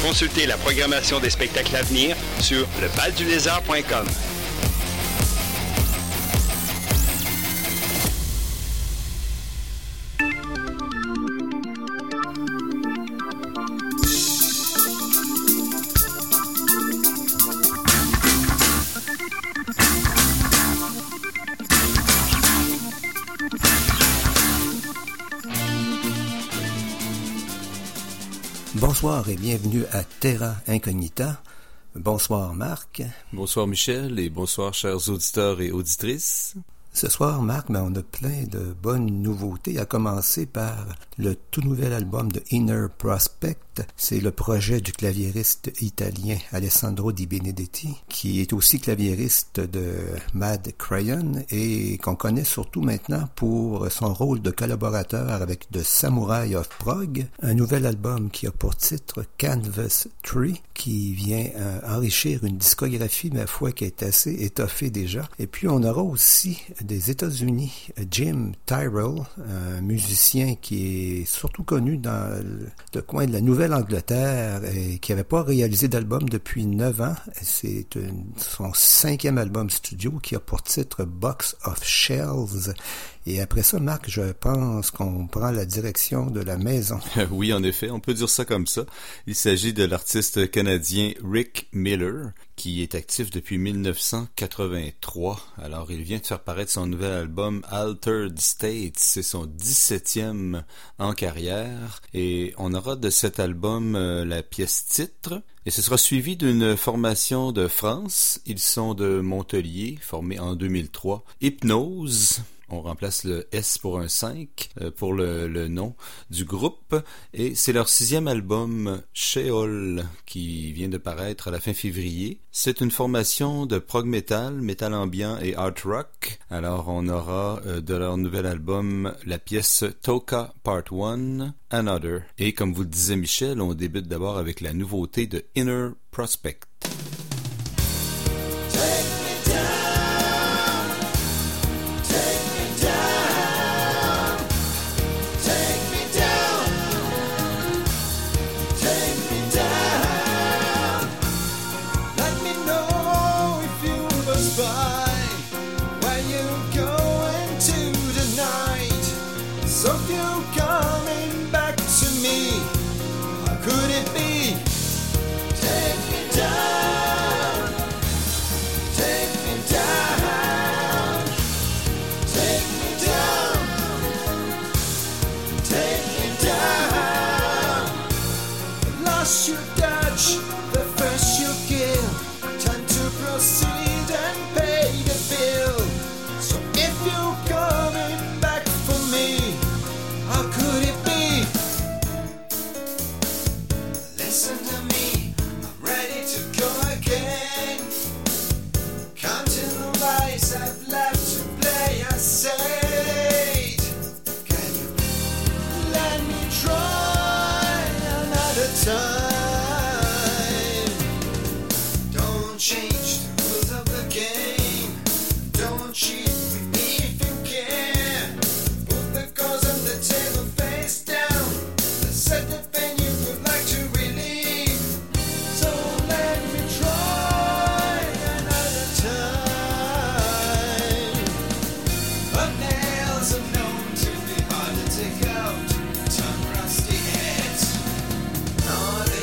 Consultez la programmation des spectacles à venir sur levaldulézard.com. Bonsoir et bienvenue à Terra Incognita. Bonsoir Marc. Bonsoir Michel et bonsoir chers auditeurs et auditrices. Ce soir, Marc, on a plein de bonnes nouveautés, à commencer par le tout nouvel album de Inner Prospect. C'est le projet du claviériste italien Alessandro Di Benedetti, qui est aussi claviériste de Mad Crayon et qu'on connaît surtout maintenant pour son rôle de collaborateur avec The Samurai of Prague. Un nouvel album qui a pour titre Canvas Tree, qui vient enrichir une discographie, ma foi, qui est assez étoffée déjà. Et puis on aura aussi des États-Unis, Jim Tyrrell, un musicien qui est surtout connu dans le coin de la Nouvelle-Angleterre et qui n'avait pas réalisé d'album depuis 9 ans. C'est son 5e album studio qui a pour titre Box of Shells. Et après ça, Marc, je pense qu'on prend la direction de la maison. Oui, en effet, on peut dire ça comme ça. Il s'agit de l'artiste canadien Rick Miller, qui est actif depuis 1983. Alors, il vient de faire paraître son nouvel album Altered States. C'est son 17e en carrière. Et on aura de cet album la pièce titre. Et ce sera suivi d'une formation de France. Ils sont de Montpellier, formés en 2003. Hypnose. On remplace le S pour un 5 pour le nom du groupe. Et c'est leur 6e album, Sheol, qui vient de paraître à la fin février. C'est une formation de prog metal, metal ambiant et art rock. Alors on aura de leur nouvel album la pièce Toka Part 1, Another. Et comme vous le disait Michel, on débute d'abord avec la nouveauté de Inner Prospect. All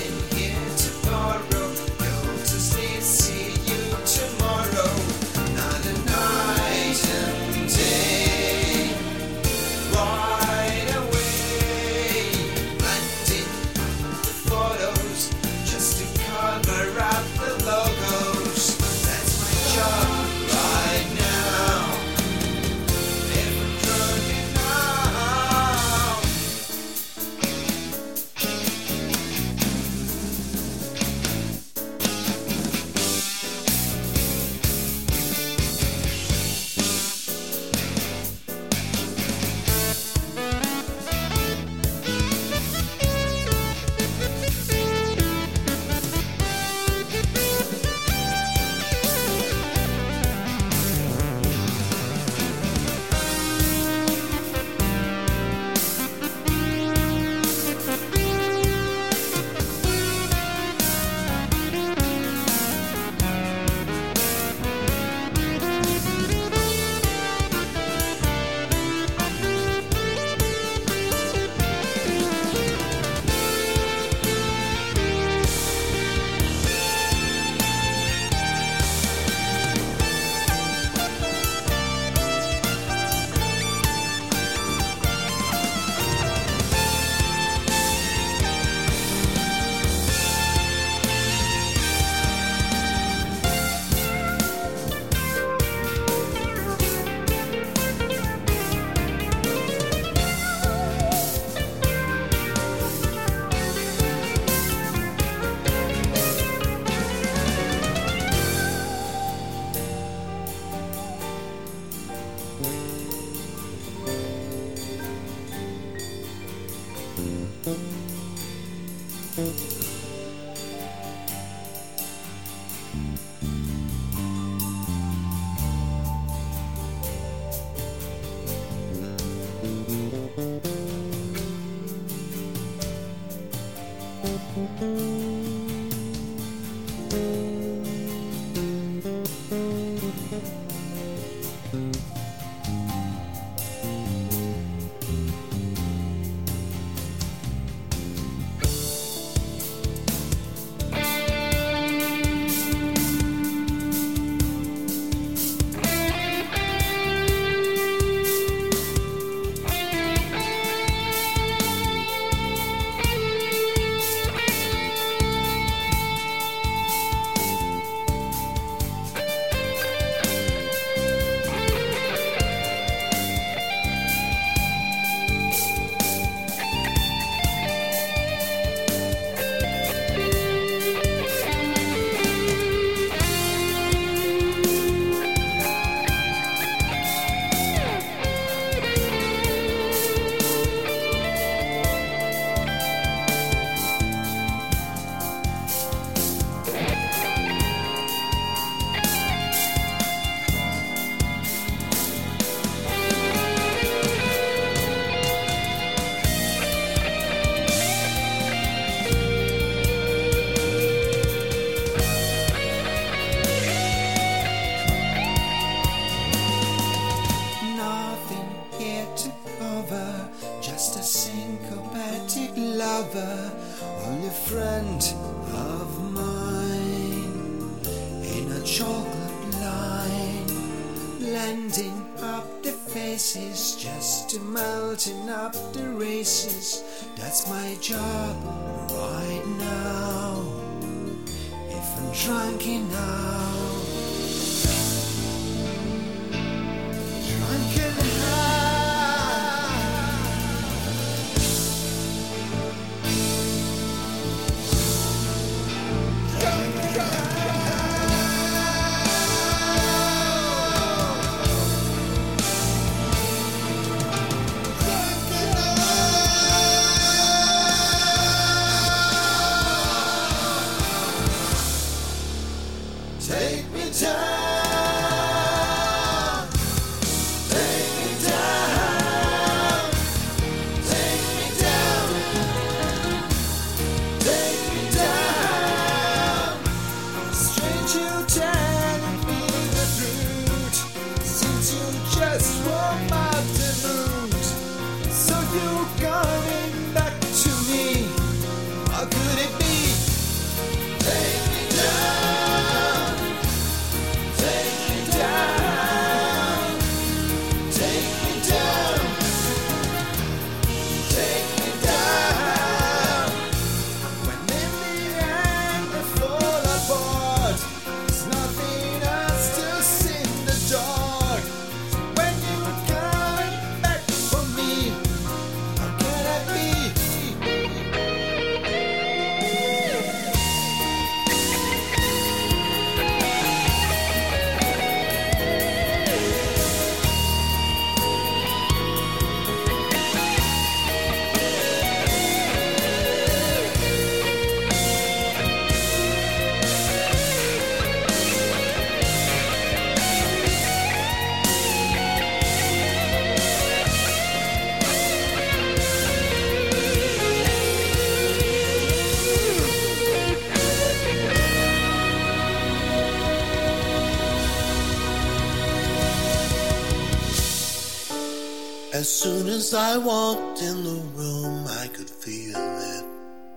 As soon as I walked in the room, I could feel it.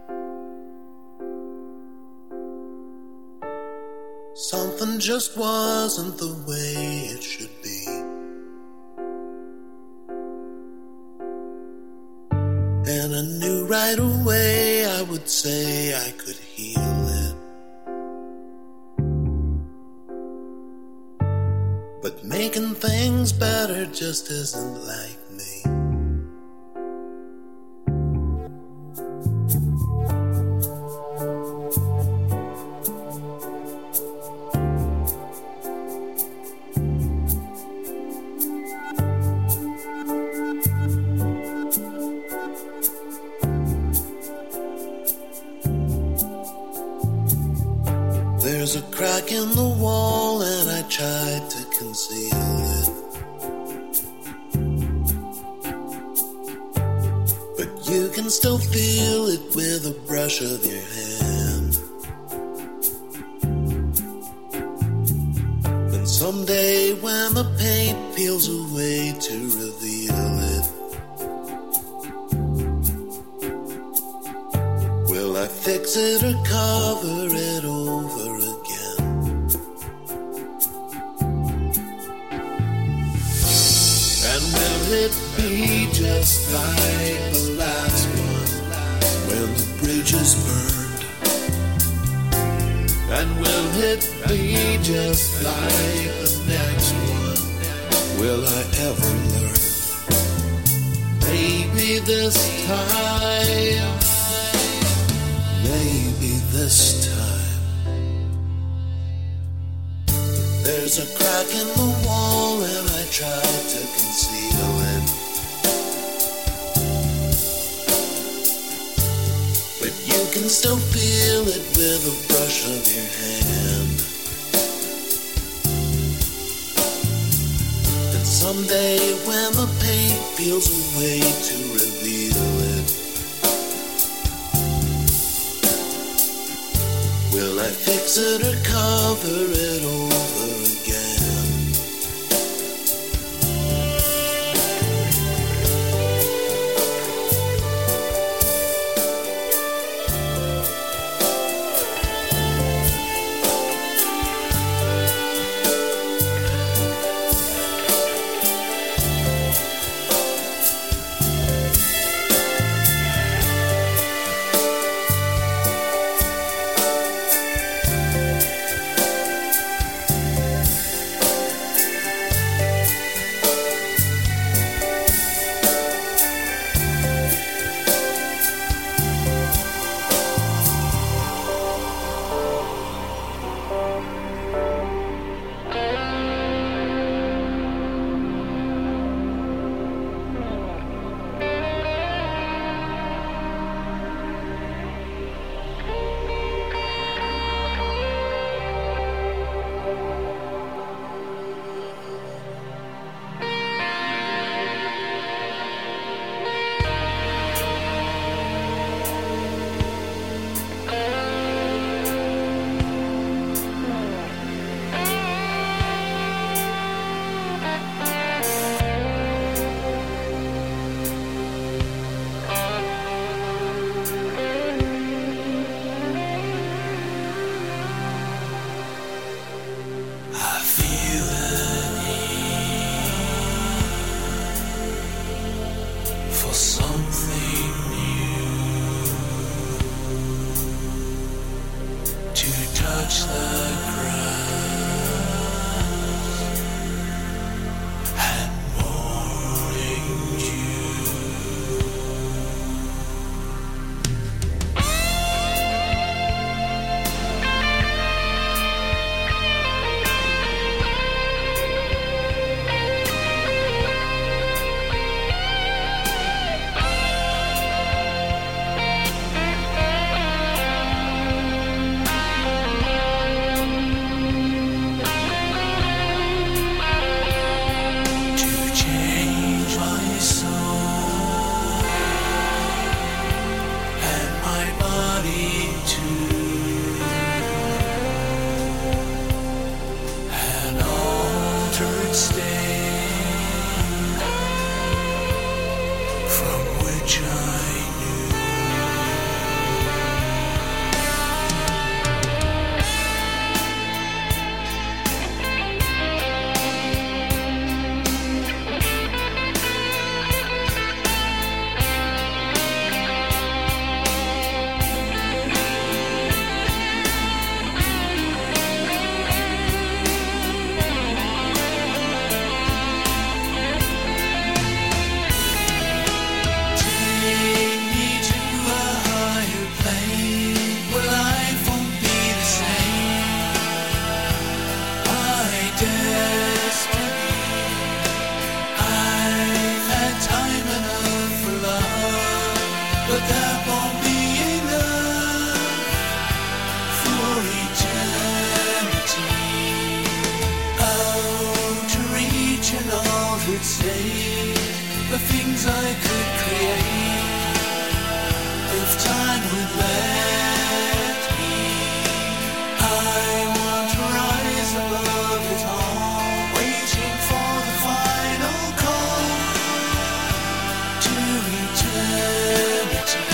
Something just wasn't the way it should be. And I knew right away I would say I could heal it. But making things better just isn't like me. There's a crack in the wall and I tried to conceal it. But you can still feel it with a brush of your hand. And someday when the paint peels away to reveal it, will I fix it or cover it over again? And will it be just like the last one when the bridge is burned? And will it be just like the next one? Will I ever learn? Maybe this time, maybe this time. There's a crack in the wall and I tried to conceal it. But you can still feel it with a brush of your hand. And someday when the paint peels away to reveal it, will I fix it or cover it over again? but that won't be enough for eternity. day, the things I could create, if time would let me. I want to rise above it all, waiting for the final call to eternity.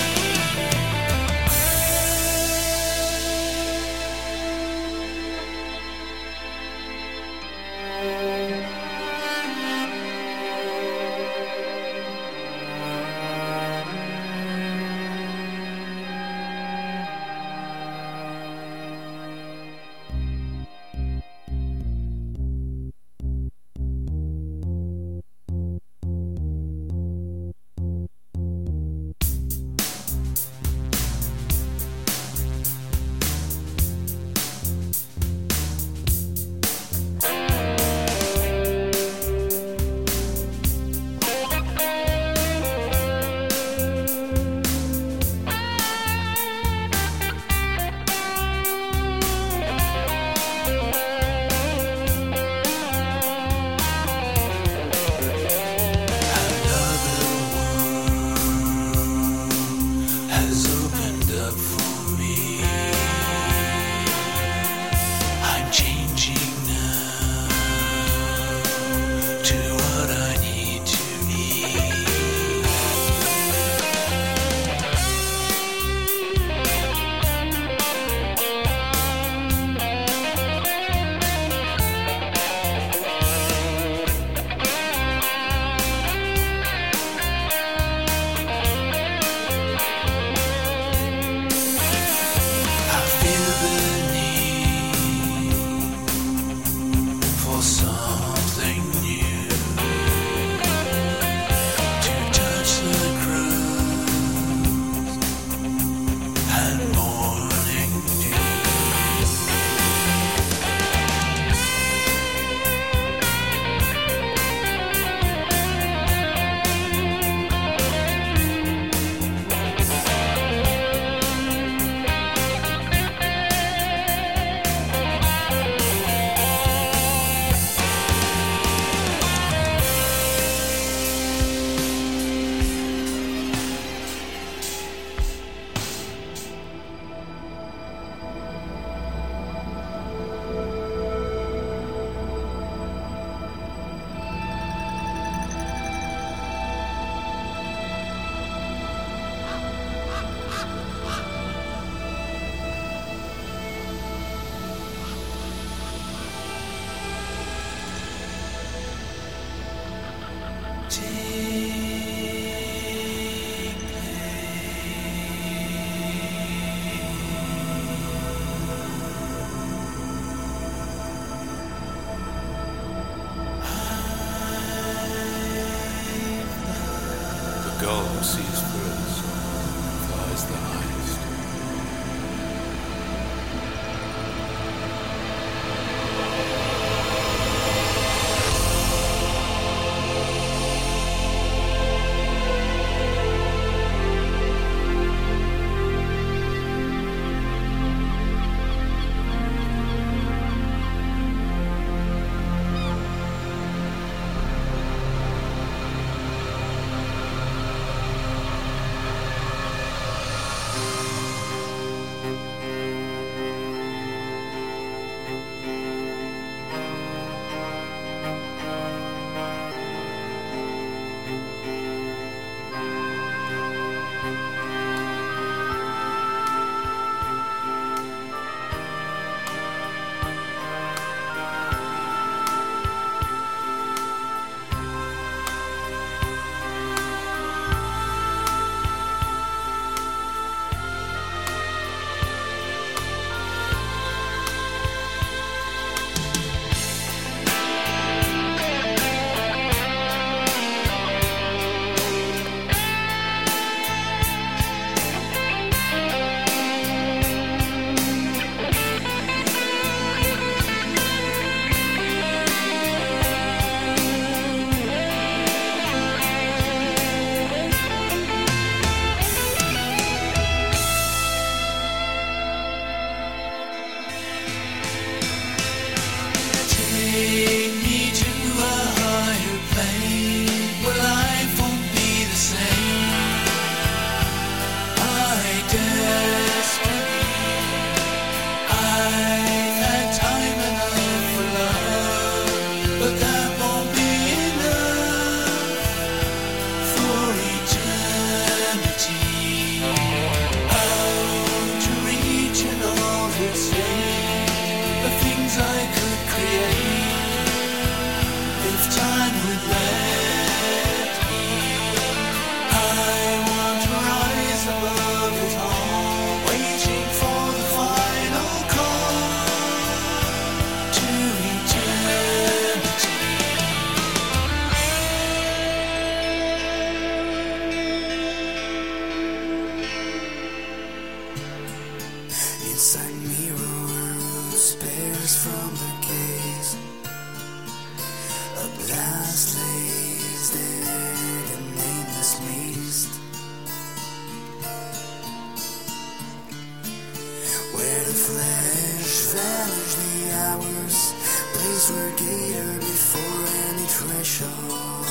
vanish the hours, place where gator before any threshold.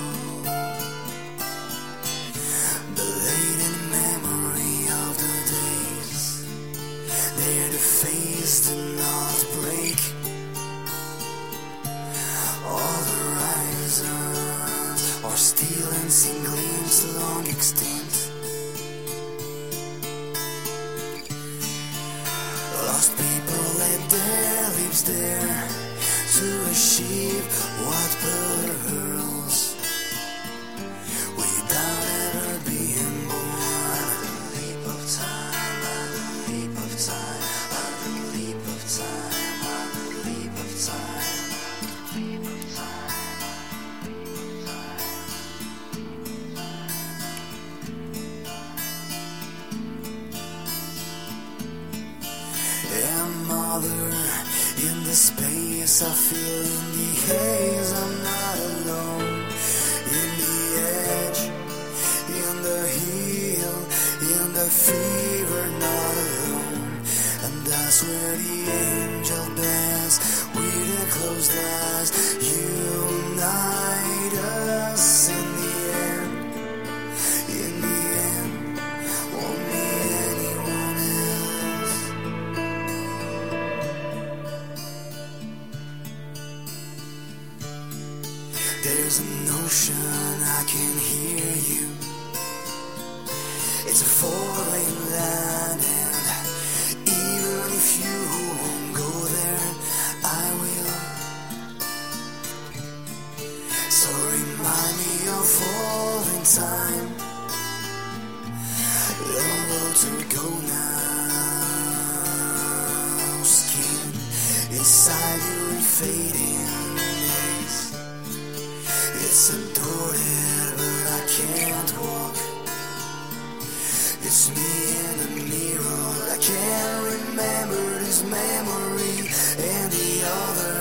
Belayed in memory of the days, there the face did not break. All the horizons are still and seen gleams long extinct. Lost people let their lips there to achieve what pearls without ever being born. Under the leap of time, under the leap of time, under the leap of time, under the leap of time, leap of time, leap of time. And mother, in the space I feel in the haze, I'm not alone. In the edge, in the heel, in the fever, not alone. And that's where the angel bends with their closed eyes, unite us in the end. In the end, won't be anyone else. There's an ocean, I can hear you. It's a foreign land, and even if you won't go there, I will. So remind me of falling time. Long road to go now. Skin inside you in fading days. It's distorted, but I can't walk. It's me in the mirror. I can't remember this memory and the other.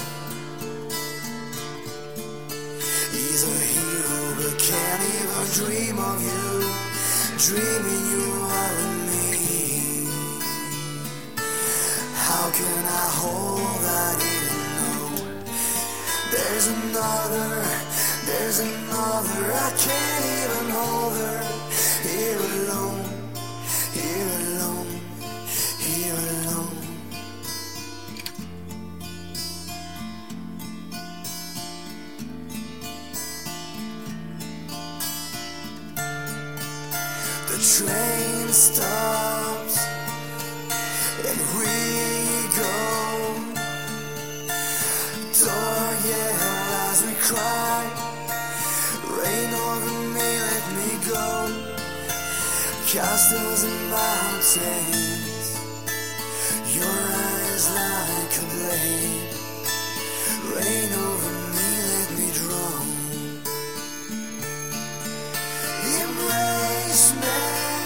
He's a hero, but can't even dream of you. Dreaming you are in me. How can I hold I didn't know? There's another, I can't even hold her. Here alone, here alone, here alone. The train stops and we go. Door yell as we cry. Rain over me, let me go. Castles and mountains, your eyes like a blade. Rain over me, let me drown. Embrace me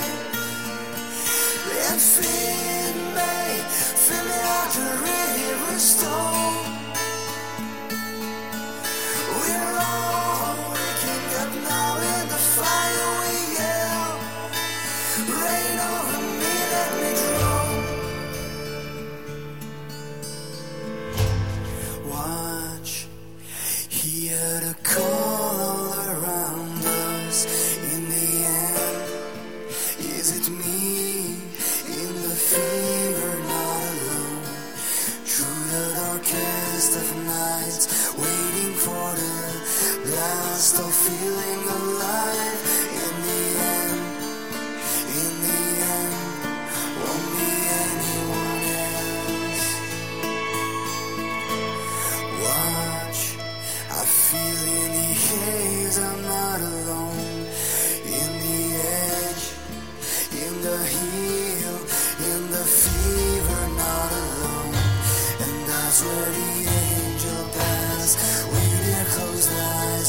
and feed me, fill me like a river stone. We're all waking up now in the fire we yell. Rain over me, let me drown. Watch, hear the call all around us. In the end, is it me in the fever, not alone? Through the darkest of nights, waiting for the blast of feeling alive. In the end, won't be anyone else. Watch, I feel in the haze, I'm not alone. In the edge, in the heel, in the fever, not alone. And that's where the angel passed with their closed eyes.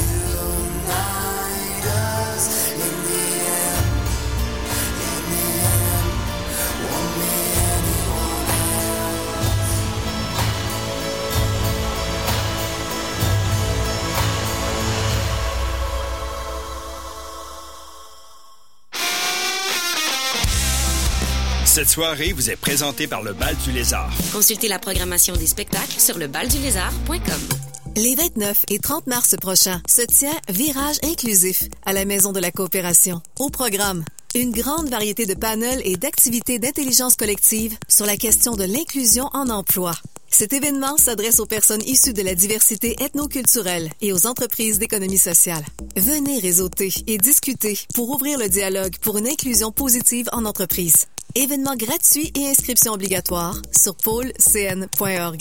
Unite us in the end. In the end, won't be anyone else. Cette soirée vous est présentée par le Bal du Lézard. Consultez la programmation des spectacles sur lebaldulézard.com. Les 29 et 30 mars prochains se tient Virage inclusif à la Maison de la Coopération. Au programme, une grande variété de panels et d'activités d'intelligence collective sur la question de l'inclusion en emploi. Cet événement s'adresse aux personnes issues de la diversité ethnoculturelle et aux entreprises d'économie sociale. Venez réseauter et discuter pour ouvrir le dialogue pour une inclusion positive en entreprise. Événement gratuit et inscription obligatoire sur pôlecn.org.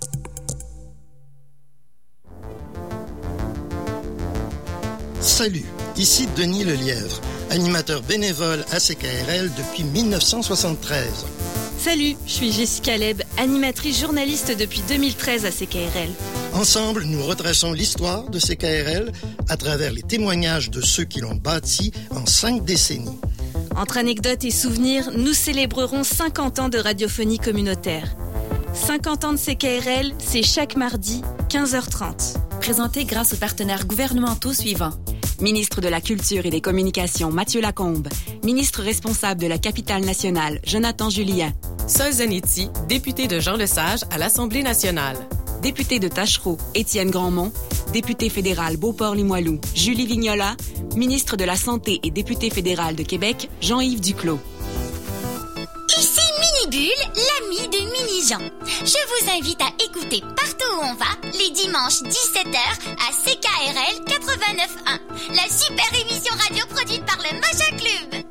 Salut, ici Denis Lelièvre, animateur bénévole à CKRL depuis 1973. Salut, je suis Jessica Leb, animatrice journaliste depuis 2013 à CKRL. Ensemble, nous retraçons l'histoire de CKRL à travers les témoignages de ceux qui l'ont bâti en 5 décennies. Entre anecdotes et souvenirs, nous célébrerons 50 ans de radiophonie communautaire. 50 ans de CKRL, c'est chaque mardi, 15h30. Présenté grâce aux partenaires gouvernementaux suivants. Ministre de la Culture et des Communications, Mathieu Lacombe. Ministre responsable de la Capitale nationale, Jonathan Julien. Sol Zanetti, député de Jean Lesage à l'Assemblée nationale. Député de Tachereau, Étienne Grandmont. Député fédéral Beauport-Limoilou, Julie Vignola. Ministre de la Santé et député fédéral de Québec, Jean-Yves Duclos. Ici Mini-Bulle, l'ami de Mini-Jean. Je vous invite à écouter partout où on va, les dimanches 17h à CKRL 89.1, la super émission radio produite par le Maja Club.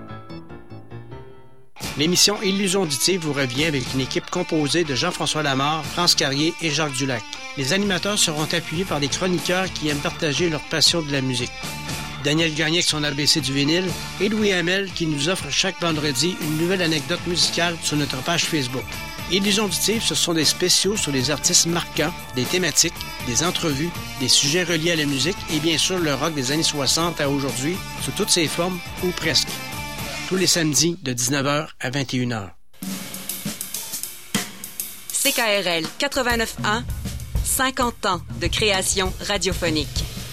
L'émission Illusion auditive vous revient avec une équipe composée de Jean-François Lamarre, France Carrier et Jacques Dulac. Les animateurs seront appuyés par des chroniqueurs qui aiment partager leur passion de la musique. Daniel Gagné avec son ABC du vinyle et Louis Hamel qui nous offre chaque vendredi une nouvelle anecdote musicale sur notre page Facebook. Illusion auditive, ce sont des spéciaux sur les artistes marquants, des thématiques, des entrevues, des sujets reliés à la musique et bien sûr le rock des années 60 à aujourd'hui, sous toutes ses formes ou presque. Tous les samedis de 19h à 21h. CKRL 89.1, 50 ans de création radiophonique.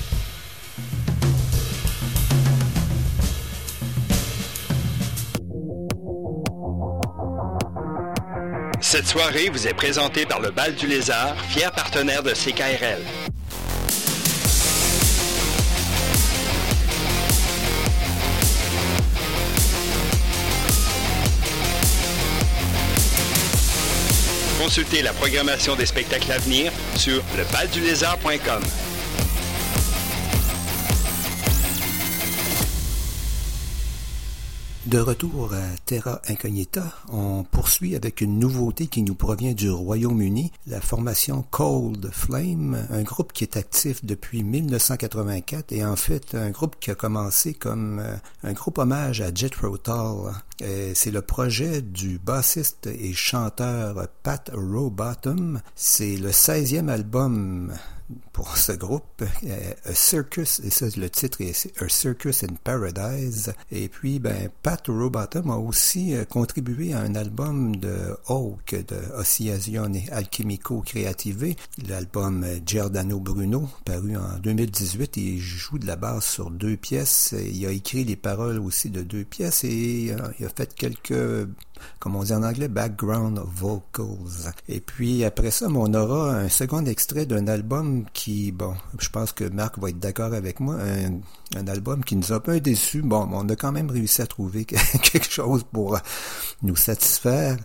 Cette soirée vous est présentée par le Bal du Lézard, fier partenaire de CKRL. Consultez la programmation des spectacles à venir sur lebaldulézard.com. De retour à Terra Incognita, on poursuit avec une nouveauté qui nous provient du Royaume-Uni, la formation Cold Flame, un groupe qui est actif depuis 1984 et en fait un groupe qui a commencé comme un groupe hommage à Jethro Tull. C'est le projet du bassiste et chanteur Pat Rowbottom. C'est le 16e album pour ce groupe, A Circus, et ça le titre est A Circus in Paradise. Et puis Pat Rowbottom a aussi contribué à un album de Hawk, de Oscillazione Alchemico Creative, l'album Giordano Bruno, paru en 2018. Il joue de la basse sur 2 pièces, il a écrit les paroles aussi de 2 pièces et il a fait quelques, comme on dit en anglais, background vocals. Et puis après ça, on aura un second extrait d'un album qui, je pense que Marc va être d'accord avec moi, un album qui nous a un peu déçus. On a quand même réussi à trouver quelque chose pour nous satisfaire.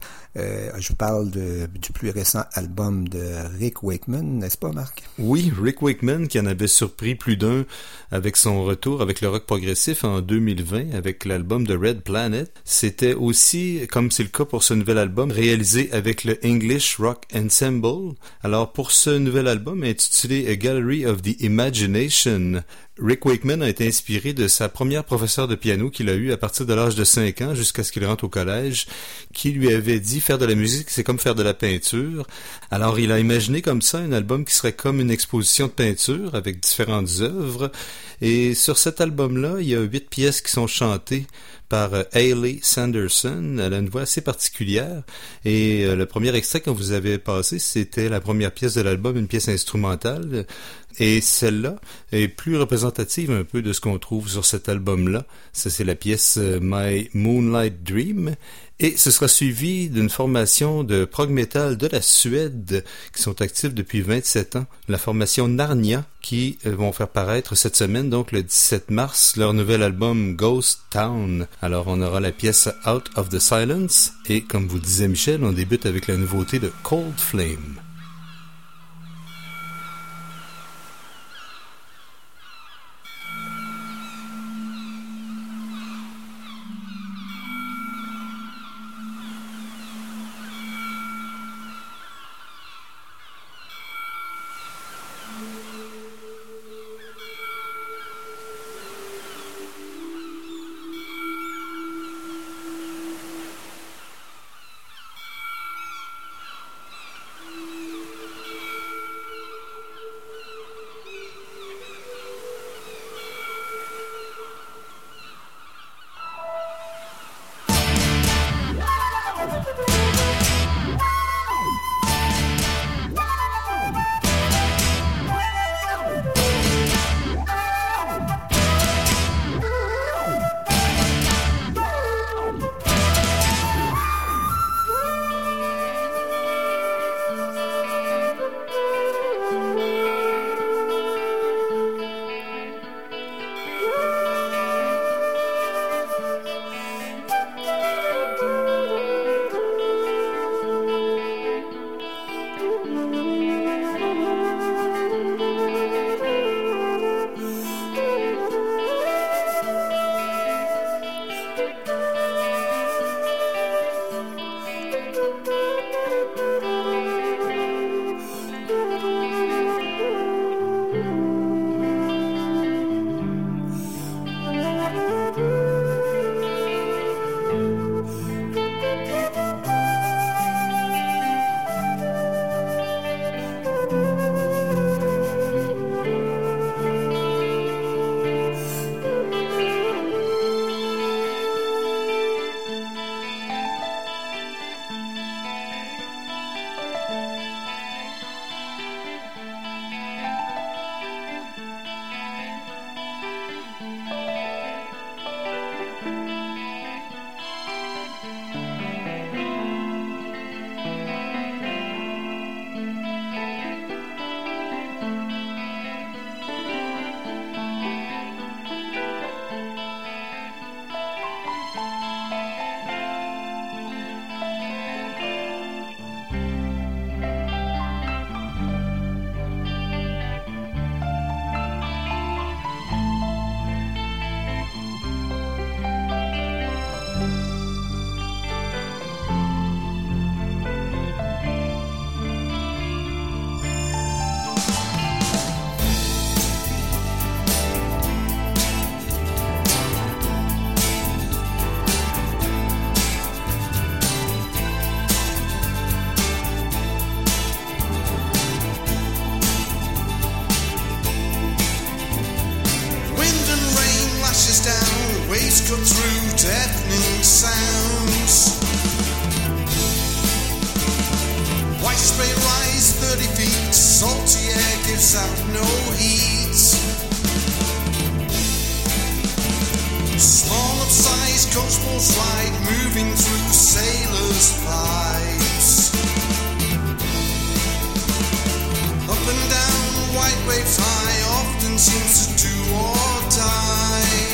Je parle du plus récent album de Rick Wakeman, n'est-ce pas, Marc? Oui, Rick Wakeman qui en avait surpris plus d'un avec son retour avec le rock progressif en 2020 avec l'album de Red Planet. C'était aussi, comme c'est le cas pour ce nouvel album, réalisé avec le English Rock Ensemble. Alors pour ce nouvel album intitulé A Gallery of the Imagination, Rick Wakeman a été inspiré de sa première professeure de piano qu'il a eue à partir de l'âge de 5 ans jusqu'à ce qu'il rentre au collège, qui lui avait dit faire de la musique, c'est comme faire de la peinture. Alors il a imaginé comme ça un album qui serait comme une exposition de peinture avec différentes œuvres. Et sur cet album-là, il y a 8 pièces qui sont chantées par Hayley Sanderson. Elle a une voix assez particulière. Et le premier extrait qu'on vous avait passé, c'était la première pièce de l'album, une pièce instrumentale. Et celle-là est plus représentative un peu de ce qu'on trouve sur cet album-là. Ça, c'est la pièce My Moonlight Dream. Et ce sera suivi d'une formation de prog metal de la Suède qui sont actifs depuis 27 ans, la formation Narnia, qui vont faire paraître cette semaine, donc le 17 mars, leur nouvel album Ghost Town. Alors on aura la pièce Out of the Silence et comme vous disait Michel, on débute avec la nouveauté de Cold Flame. cut through deafening sounds. White spray rise 30 feet, salty air gives out no heat. Small of size, coach balls ride, moving through sailors' pipes. Up and down, white waves high, often seems to do or die.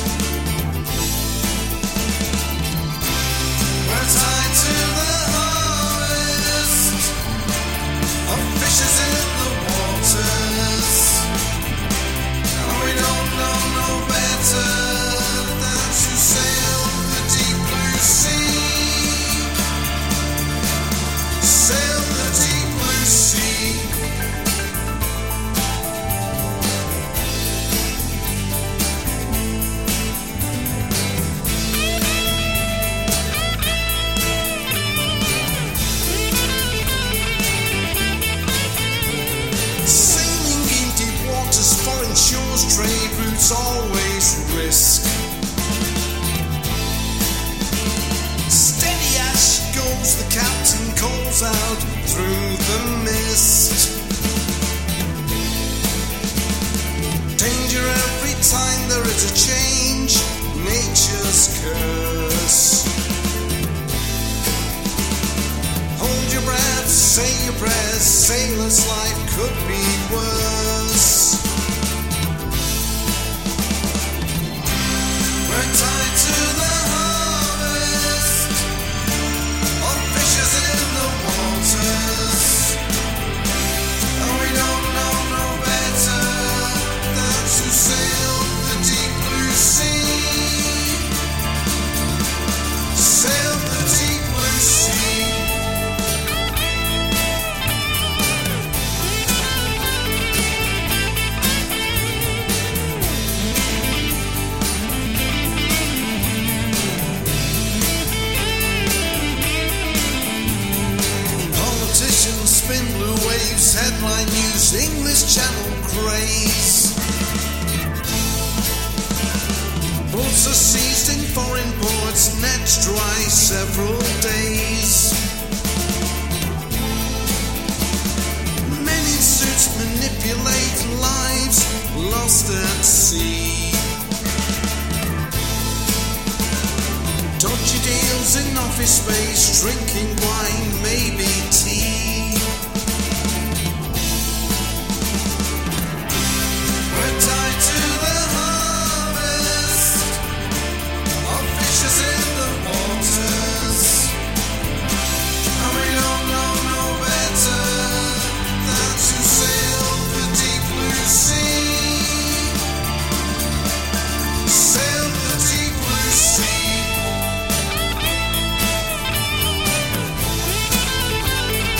We're tied to the harvest of fishes in the waters, and we don't know no better than to sail the deep blue sailor's life could be worse. We're tied to the harvest of fishes in the waters, and we don't know no better than to sail the deep blue sea. Sail the deep blue sea. Spin blue waves, headline news, English Channel craze. Boats are seized in foreign ports, nets dry several days. Men in suits manipulate lives lost at sea. Dodgy deals in office space, drinking wine, maybe tea. We're tied to the harvest of fishes in the waters, and we don't know no better than to sail the deep blue sea. Sail the deep blue sea.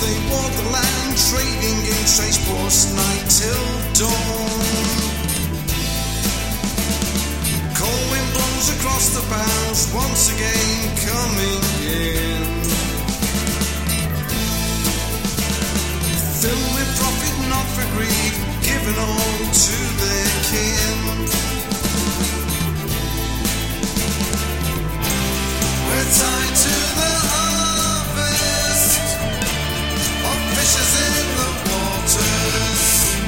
they walk the land, trading in strange ports, night till dawn. Cold wind blows across the bows, once again coming in. Filled with profit, not for greed, given all to their kin. We're tied to the harvest of fishes in the waters.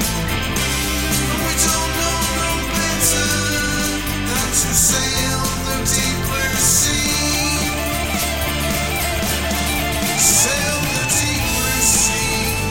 We don't know no better than to sail the deep blue sea. Sail the deep blue sea.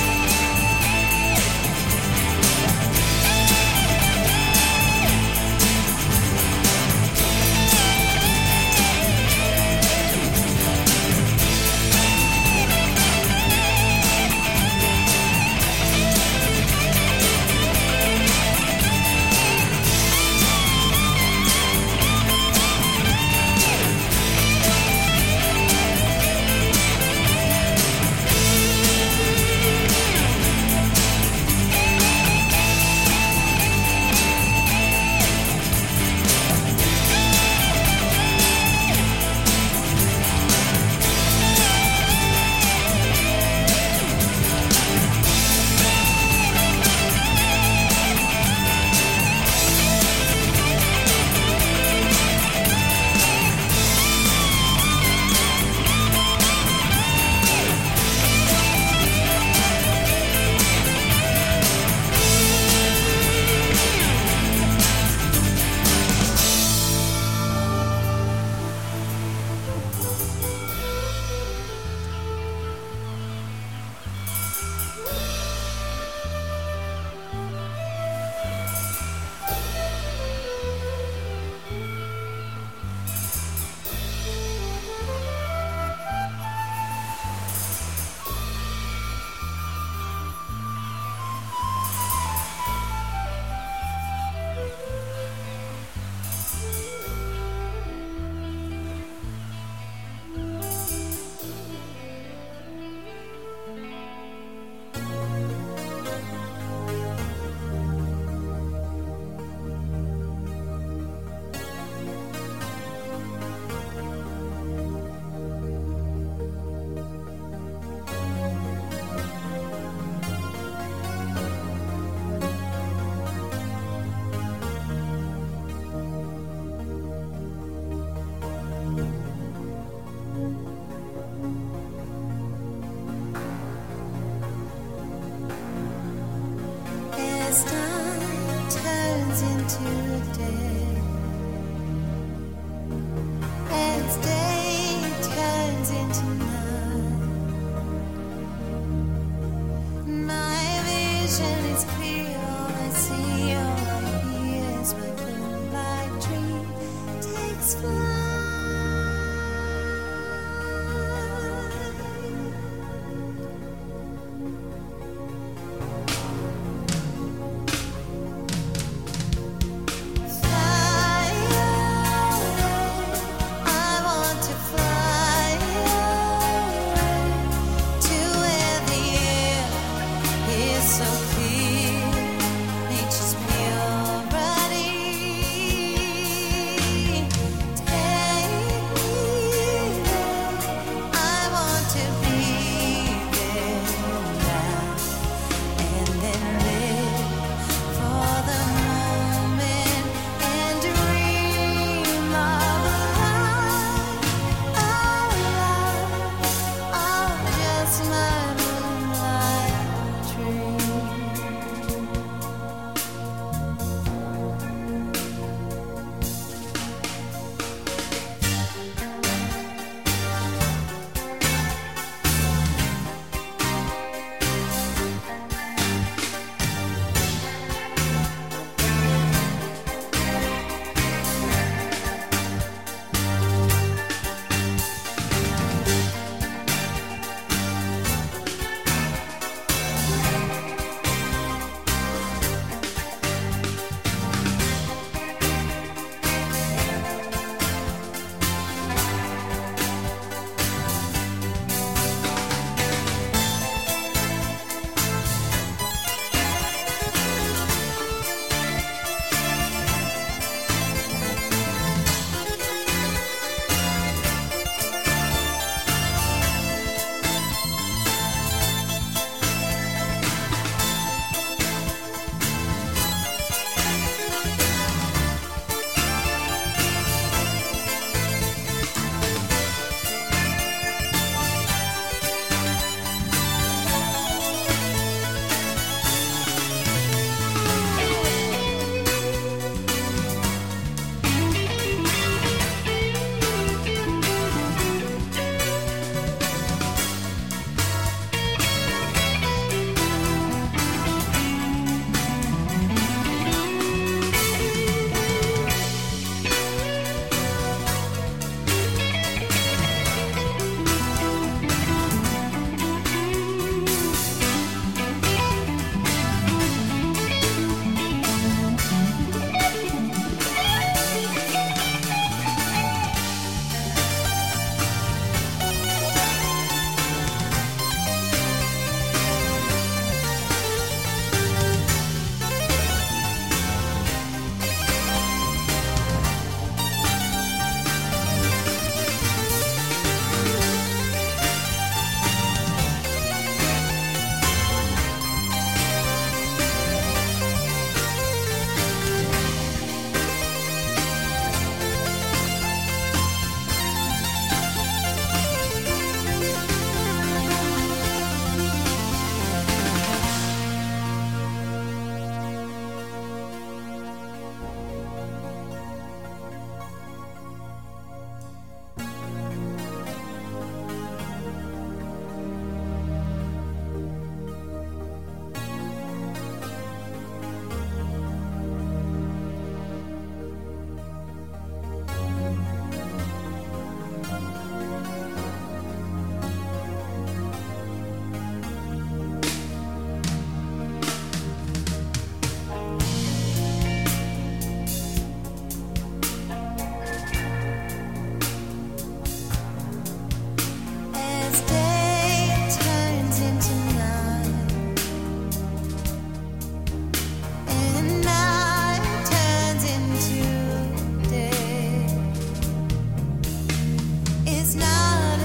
As time turns into day, as day turns into night, my vision is clear. All I see, all I hear is my moonlight dream takes flight. Fly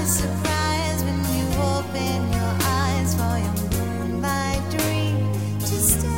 surprised when you open your eyes for your moonlight dream to stay.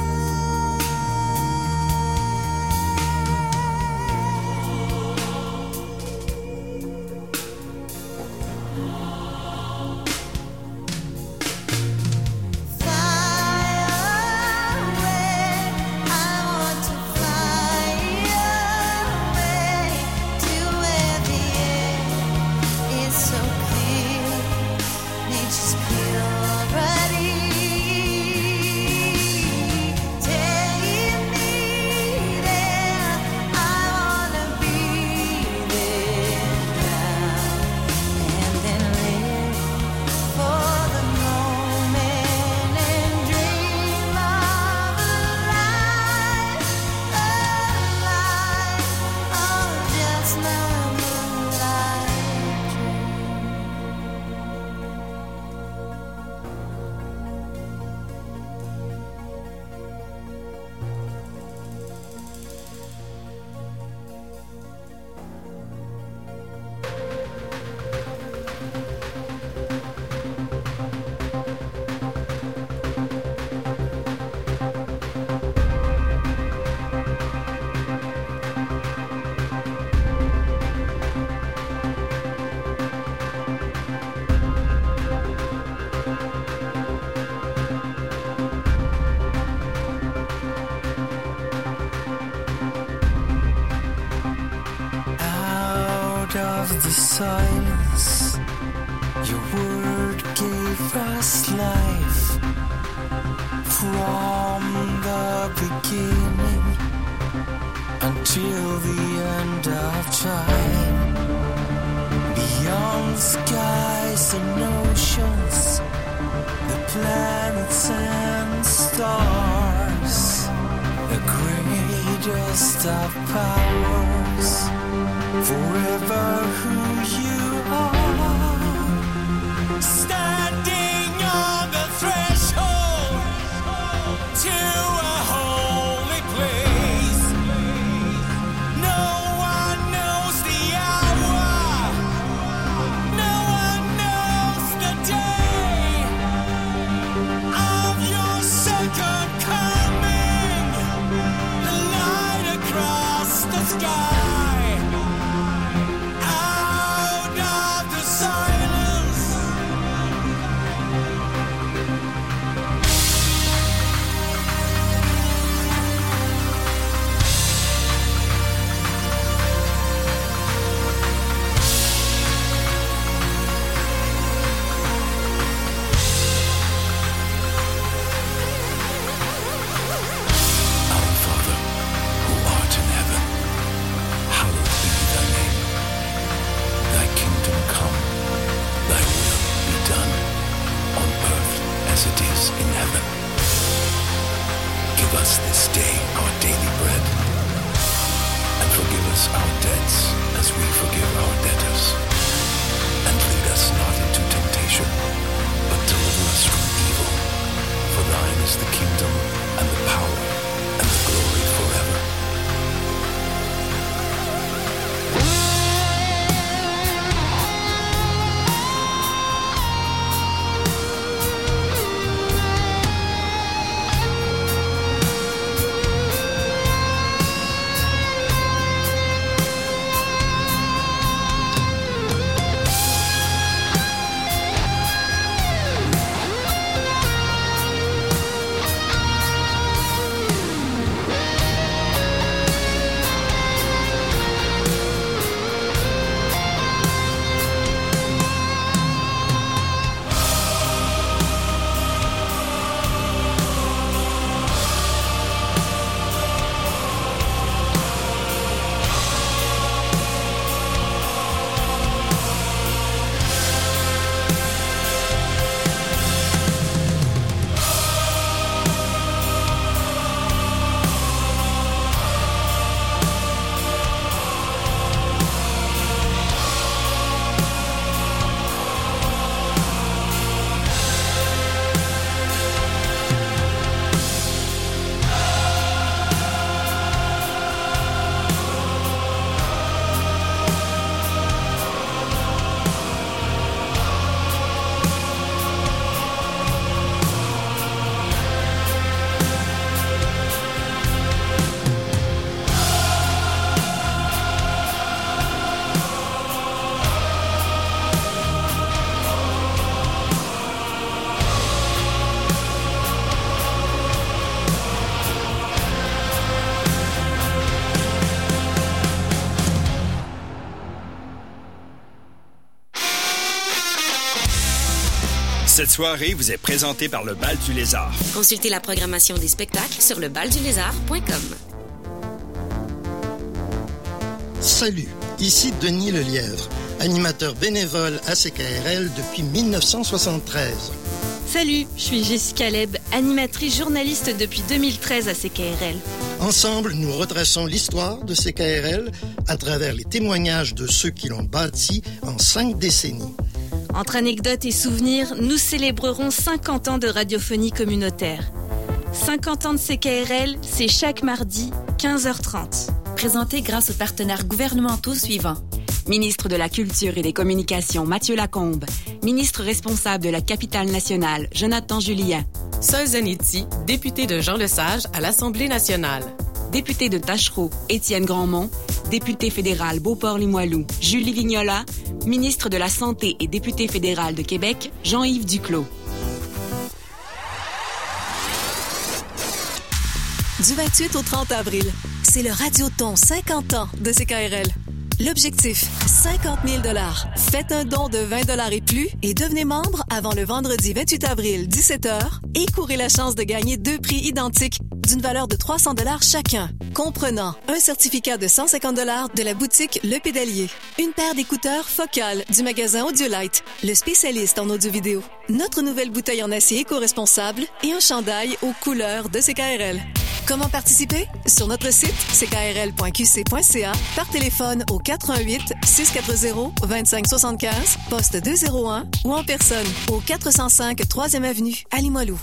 The silence, your word gave us life. From the beginning until the end of time, beyond the skies and oceans, the planets and stars, the greatest of powers, forever who you are, standing on the threshold to a holy place. No one knows the hour, no one knows the day of your second coming, the light across the sky. Out Cette soirée vous est présentée par le Bal du Lézard. Consultez la programmation des spectacles sur lebaldulézard.com. Salut, ici Denis Lelièvre, animateur bénévole à CKRL depuis 1973. Salut, je suis Jessica Leb, animatrice journaliste depuis 2013 à CKRL. Ensemble, nous retraçons l'histoire de CKRL à travers les témoignages de ceux qui l'ont bâti en 5 décennies. Entre anecdotes et souvenirs, nous célébrerons 50 ans de radiophonie communautaire. 50 ans de CKRL, c'est chaque mardi, 15h30. Présenté grâce aux partenaires gouvernementaux suivants. Ministre de la Culture et des Communications, Mathieu Lacombe. Ministre responsable de la Capitale-Nationale, Jonathan Julien. Sol Zanetti, député de Jean Lesage à l'Assemblée nationale. Député de Tachereau, Étienne Grandmont. Député fédéral Beauport-Limoilou, Julie Vignola. Ministre de la Santé et député fédéral de Québec, Jean-Yves Duclos. Du 28 au 30 avril, c'est le Radioton 50 ans de CKRL. L'objectif, 50 000 $. Faites un don de 20 $ et plus et devenez membre avant le vendredi 28 avril, 17h, et courez la chance de gagner 2 prix identiques d'une valeur de 300 $ chacun, comprenant un certificat de 150 $ de la boutique Le Pédalier, une paire d'écouteurs Focal du magasin Audiolite, le spécialiste en audio-vidéo, notre nouvelle bouteille en acier éco-responsable et un chandail aux couleurs de CKRL. Comment participer? Sur notre site ckrl.qc.ca, par téléphone au 418-640-2575, poste 201 ou en personne au 405 3e Avenue à Limoilou.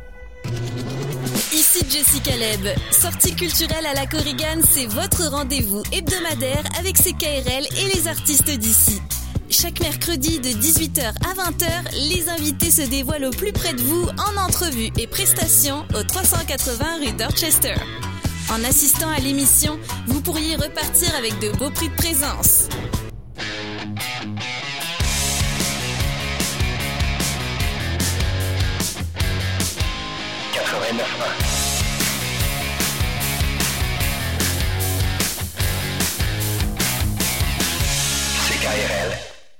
Ici Jessica Leb. Sortie culturelle à la Korrigan, c'est votre rendez-vous hebdomadaire avec CKRL et les artistes d'ici. Chaque mercredi de 18h à 20h, les invités se dévoilent au plus près de vous en entrevue et prestations au 380 rue Dorchester. En assistant à l'émission, vous pourriez repartir avec de beaux prix de présence. CKRL.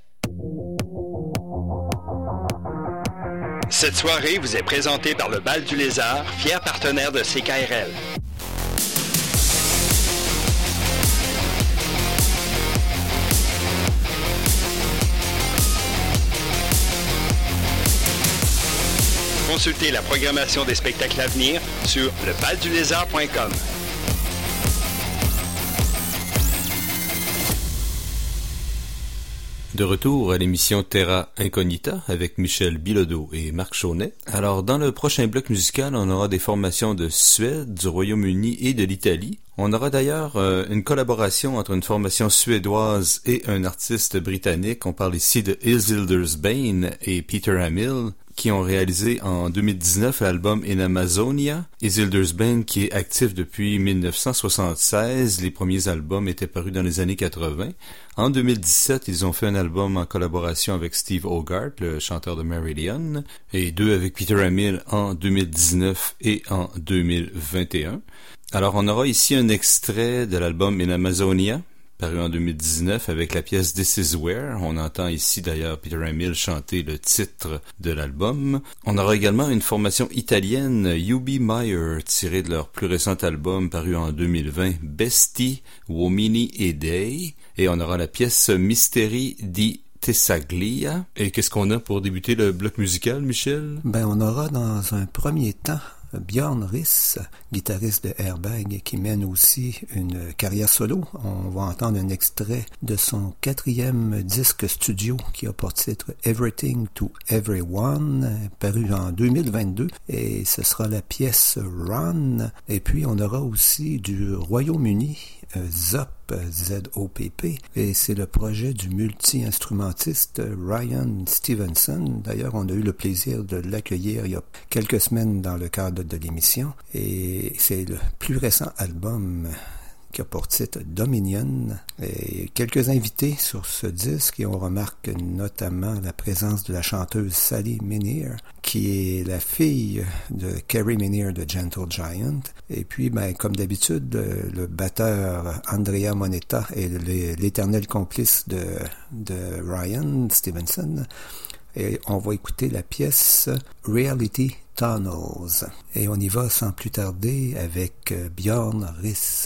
Cette soirée vous est présentée par le Bal du Lézard, fier partenaire de CKRL. Consultez la programmation des spectacles à venir sur lebaldulézard.com. De retour à l'émission Terra Incognita avec Michel Bilodeau et Marc Chaunet. Alors, dans le prochain bloc musical, on aura des formations de Suède, du Royaume-Uni et de l'Italie. On aura d'ailleurs une collaboration entre une formation suédoise et un artiste britannique. On parle ici de Isildur's Bane et Peter Hamill, qui ont réalisé en 2019 l'album In Amazonia. Isildur's Bane qui est actif depuis 1976. Les premiers albums étaient parus dans les années 80. En 2017, ils ont fait un album en collaboration avec Steve Hogarth, le chanteur de Marillion, et 2 avec Peter Hamill en 2019 et en 2021. Alors, on aura ici un extrait de l'album In Amazonia, paru en 2019 avec la pièce This Is Where. On entend ici d'ailleurs Peter Hamill chanter le titre de l'album. On aura également une formation italienne, Yubi Meyer, tirée de leur plus récent album paru en 2020, Besti, Uomini e Dei. Et on aura la pièce Mysteri di Tessaglia. Et qu'est-ce qu'on a pour débuter le bloc musical, Michel? On aura dans un premier temps Björn Riss, guitariste de Airbag, qui mène aussi une carrière solo. On va entendre un extrait de son 4e disque studio qui a pour titre Everything to Everyone, paru en 2022, et ce sera la pièce Run. Et puis on aura aussi du Royaume-Uni, Zop, Z-O-P-P, et c'est le projet du multi-instrumentiste Ryan Stevenson. D'ailleurs, on a eu le plaisir de l'accueillir il y a quelques semaines dans le cadre de l'émission, et c'est le plus récent album qui a pour titre Dominion, et quelques invités sur ce disque, et on remarque notamment la présence de la chanteuse Sally Minear, qui est la fille de Kerry Minear de Gentle Giant, et puis comme d'habitude le batteur Andrea Moneta est l'éternel complice de Ryan Stevenson, Et on va écouter la pièce Reality Tunnels. Et on y va sans plus tarder avec Björn Riss.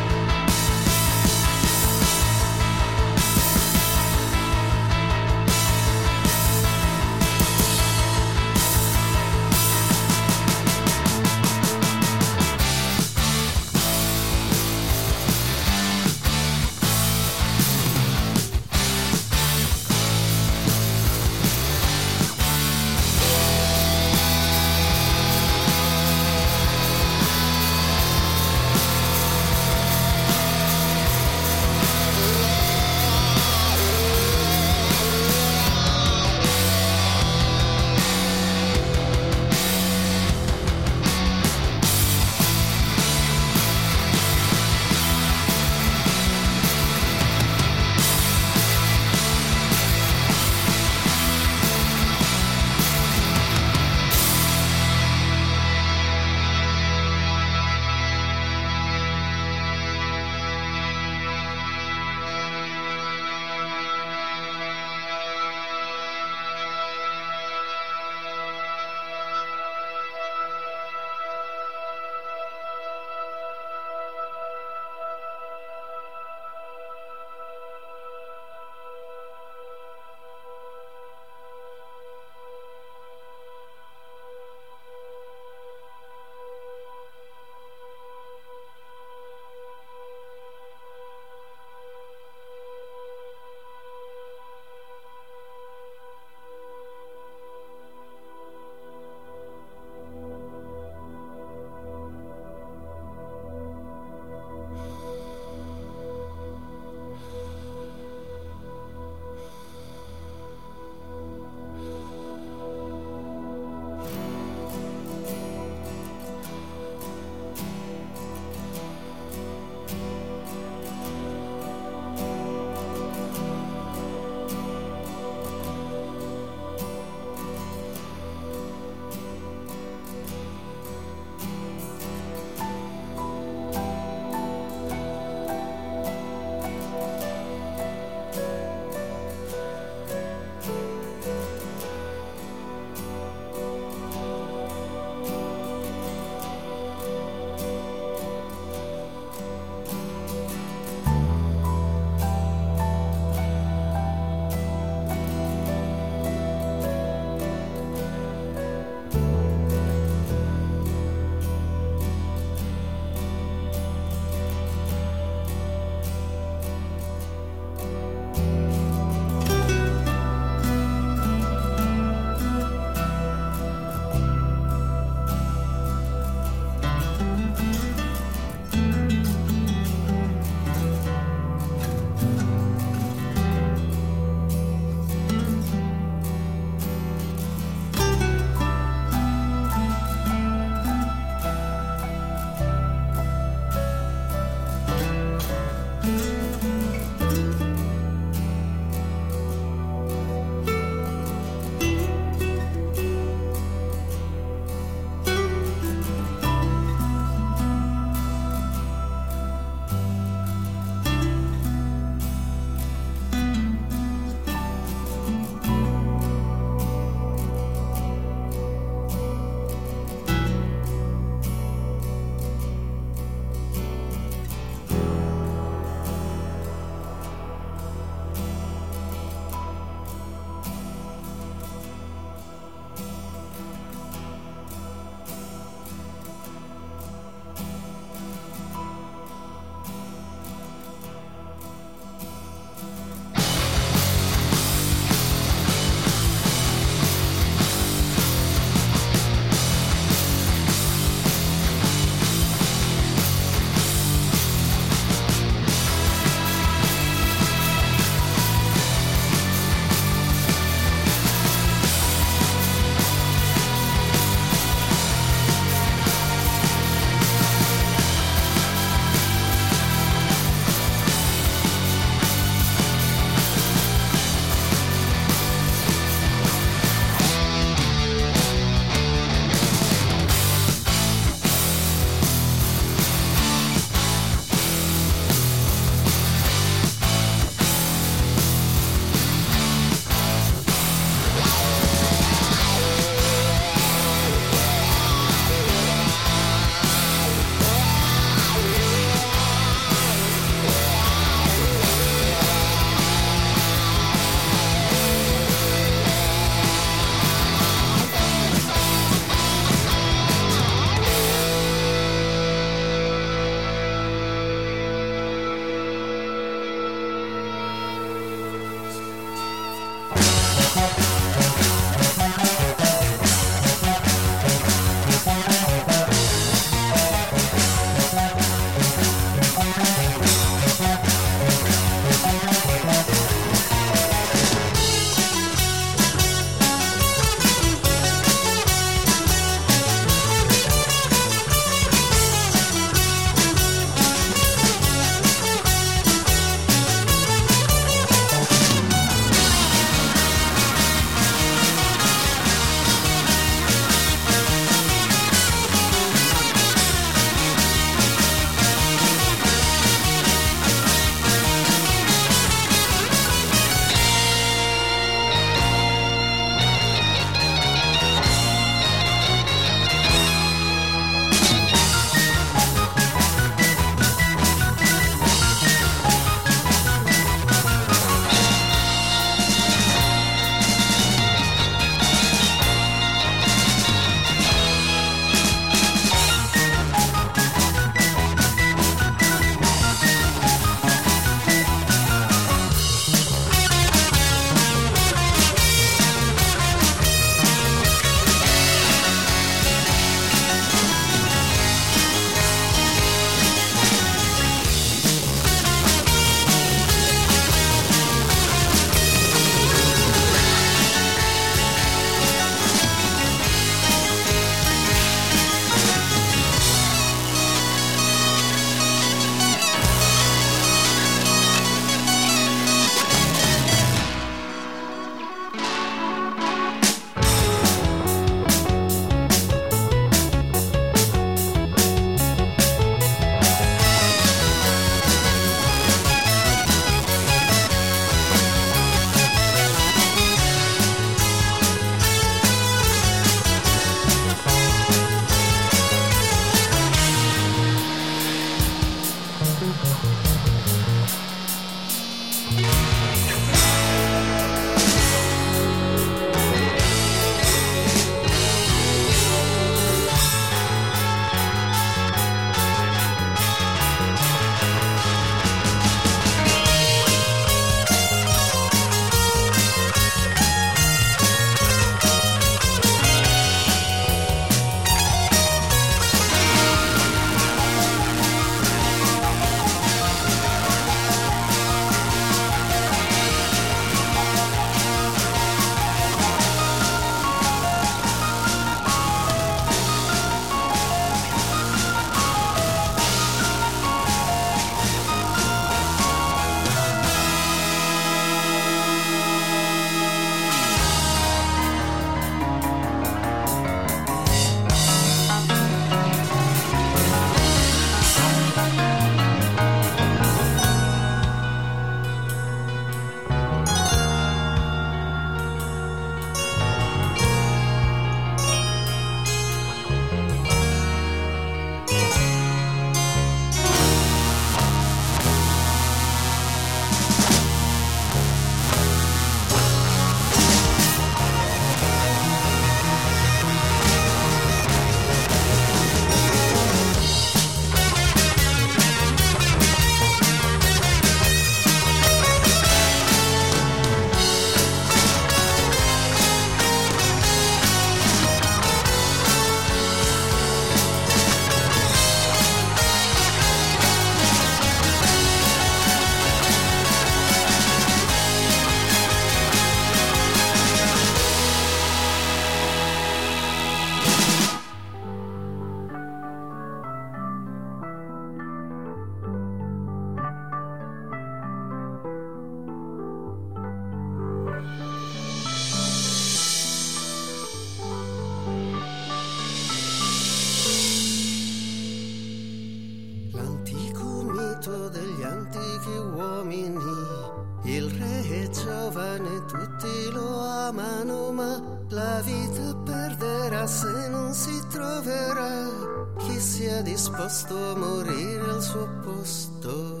giovane tutti lo amano, ma la vita perderà se non si troverà chi sia disposto a morire al suo posto.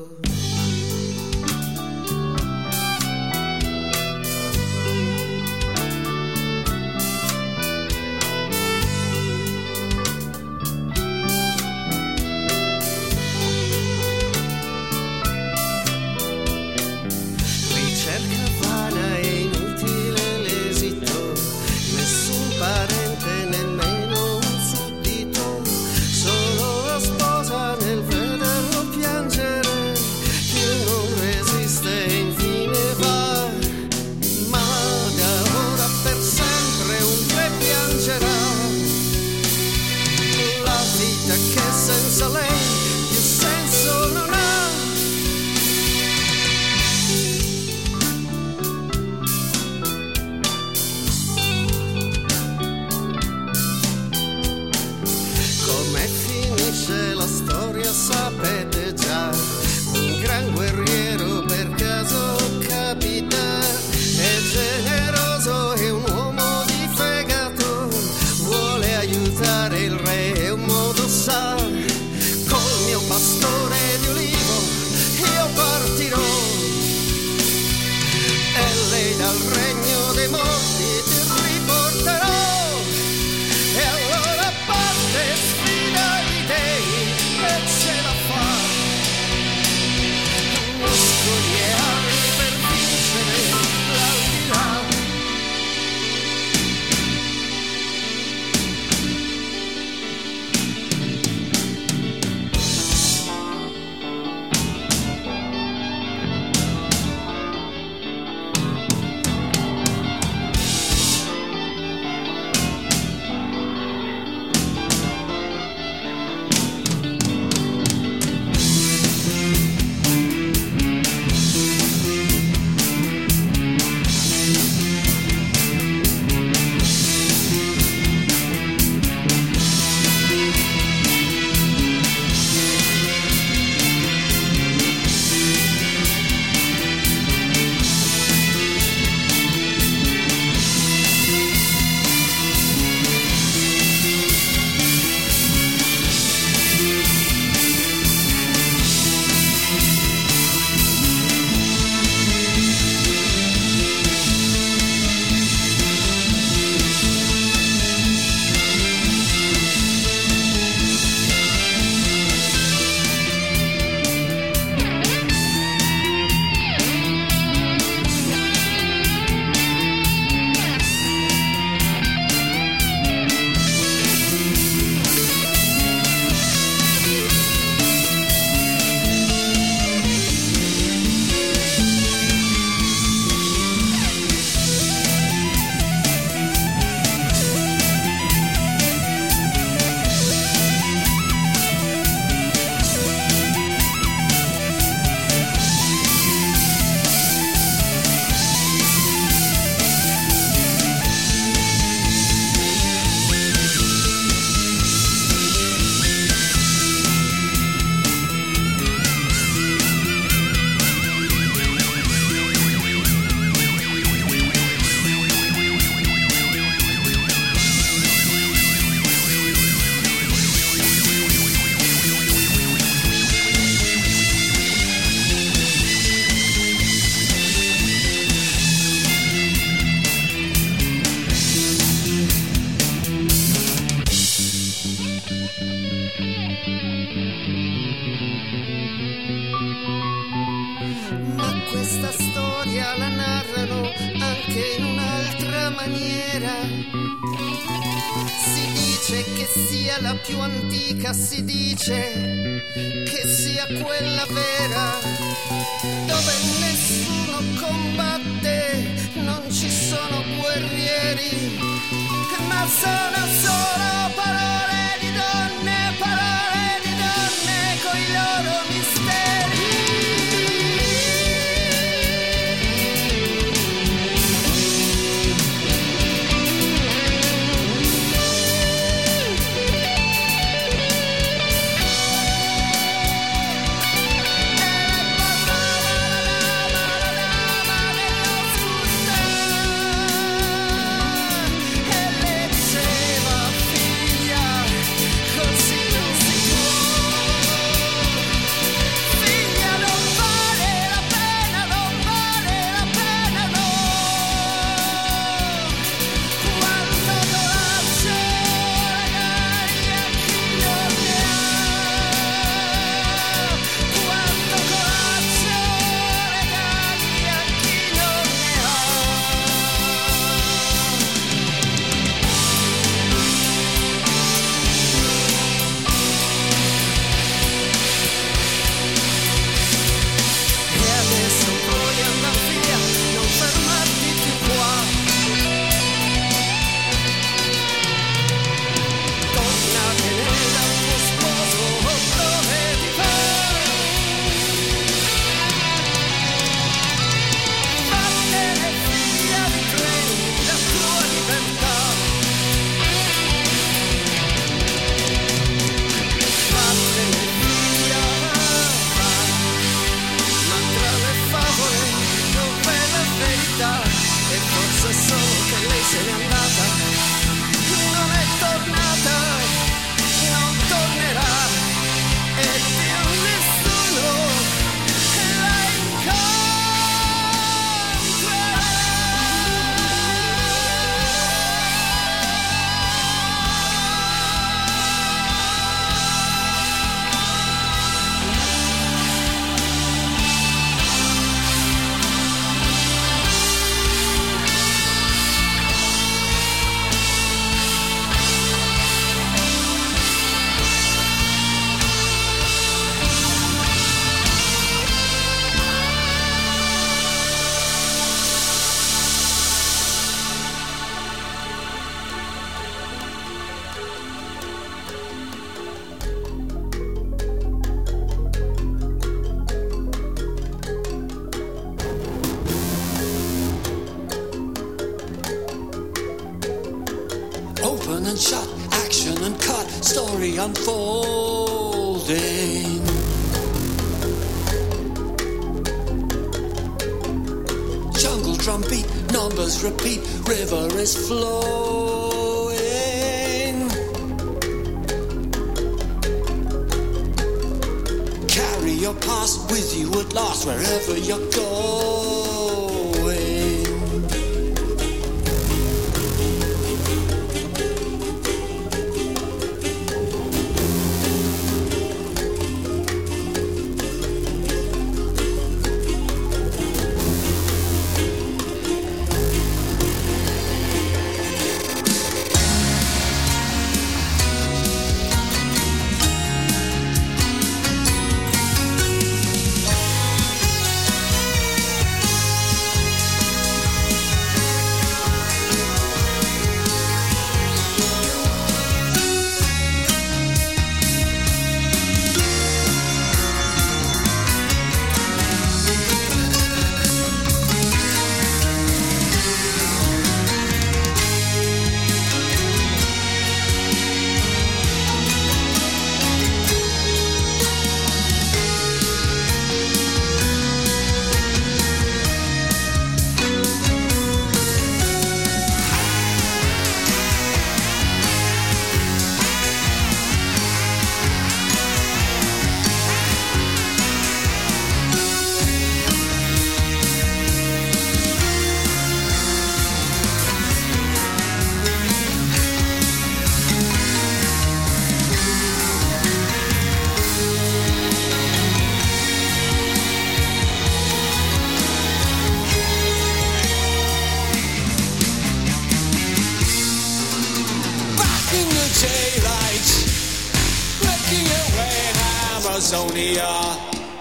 Sapete già, un gran guerriero per caso capita, è generoso, è un uomo di fegato, vuole aiutare il re e un modo sa, col mio bastone di ulivo io partirò e lei dal regno dei morti ti riporterò, e allora parte sfida i dei e ce la fa, muscoli e armi per vincere l'aldilà. Questa storia la narrano anche in un'altra maniera. Si dice che sia la più antica, si dice che sia quella vera, dove nessuno combatte, non ci sono guerrieri, ma sono solo parole di donne coi loro misteri. Gun and shot, action and cut, story unfolding. Jungle drum beat, numbers repeat, river is flowing. Carry your past with you at last, wherever you're going. Amazonia.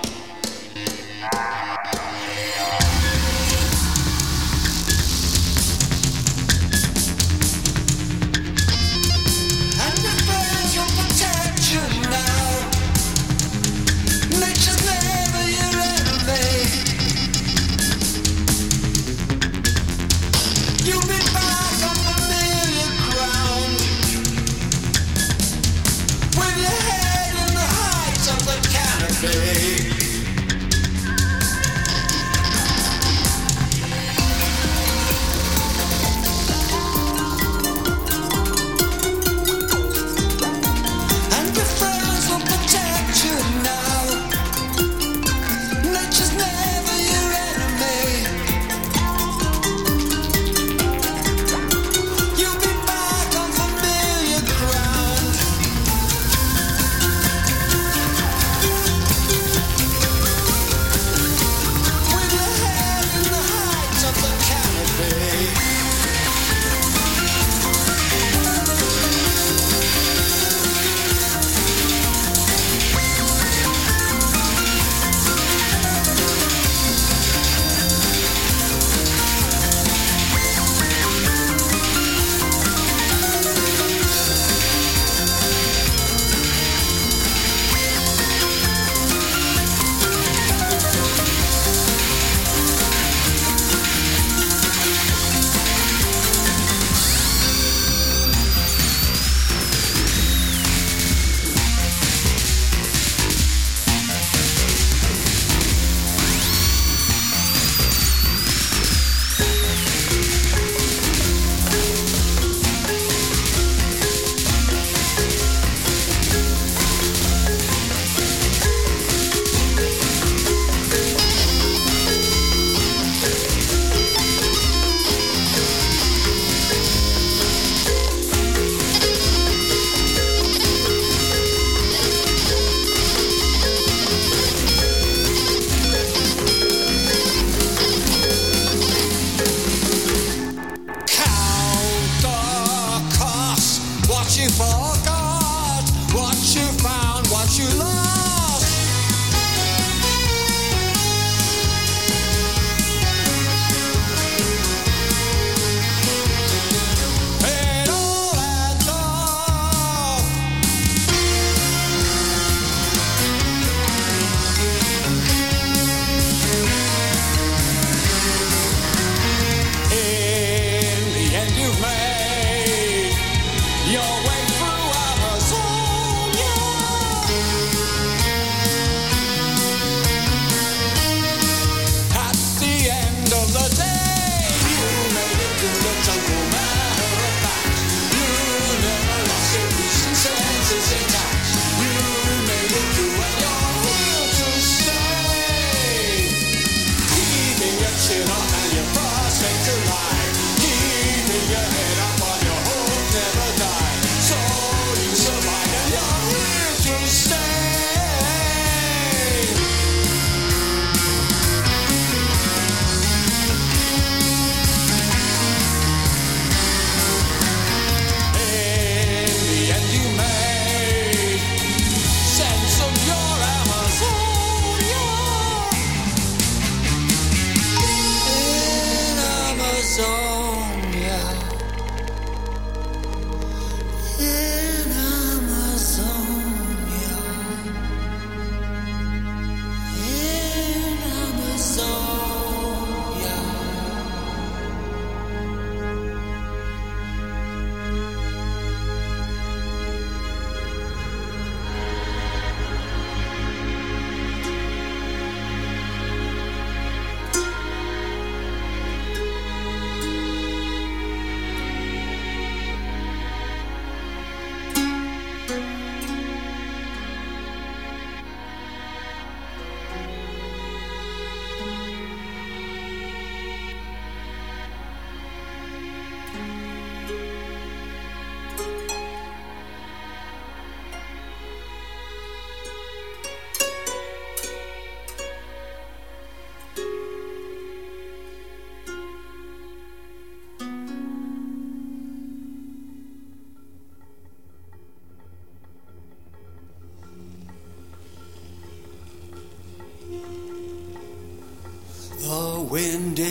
And defend your protection now. Nature's never your enemy. You'll be back on familiar ground, with your head in the heights of the canopy. And your friends will protect you now. Nature's never your enemy.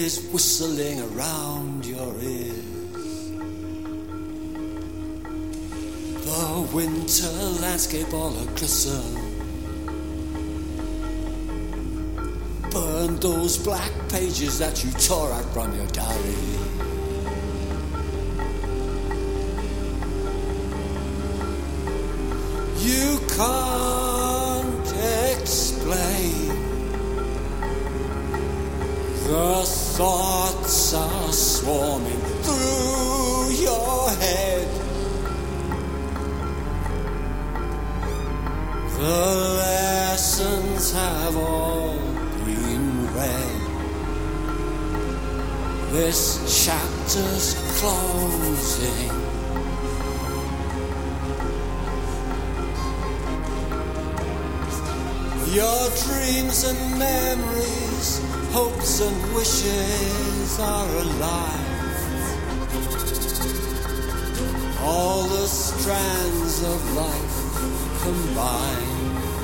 is whistling around your ears. The winter landscape all a-glisten. Burn those black pages that you tore out from your diary. You can't explain. The thoughts are swarming through your head. The lessons have all been read. This chapter's closing. Your dreams and memories, hopes and wishes are alive. All the strands of life combined.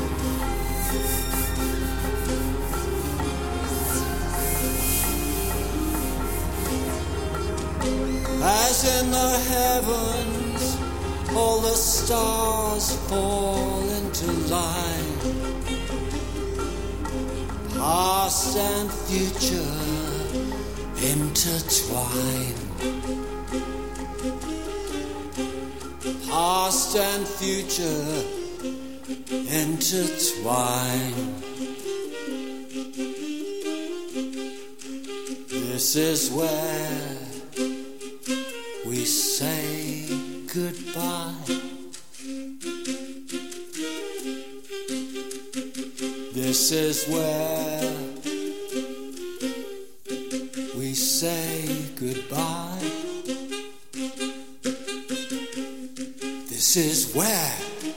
As in the heavens, all the stars fall into line. Past and future intertwine. Past and future intertwine. This is where we say goodbye. This is where we say goodbye. This is where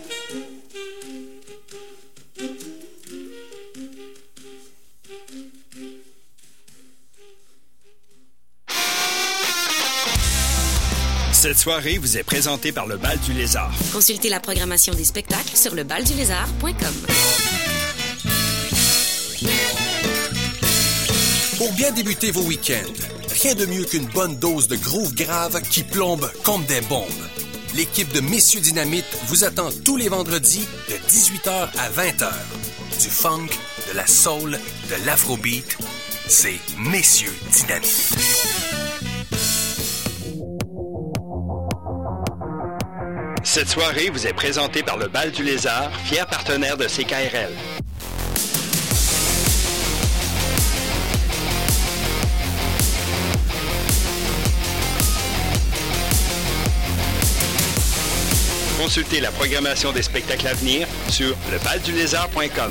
Cette soirée vous est présentée par le Bal du Lézard. Consultez la programmation des spectacles sur lebaldulézard.com. Pour bien débuter vos week-ends, rien de mieux qu'une bonne dose de groove grave qui plombe comme des bombes. L'équipe de Messieurs Dynamite vous attend tous les vendredis de 18h à 20h. Du funk, de la soul, de l'afrobeat, c'est Messieurs Dynamite. Cette soirée vous est présentée par le Bal du Lézard, fier partenaire de CKRL. Consultez la programmation des spectacles à venir sur lebaldulézard.com.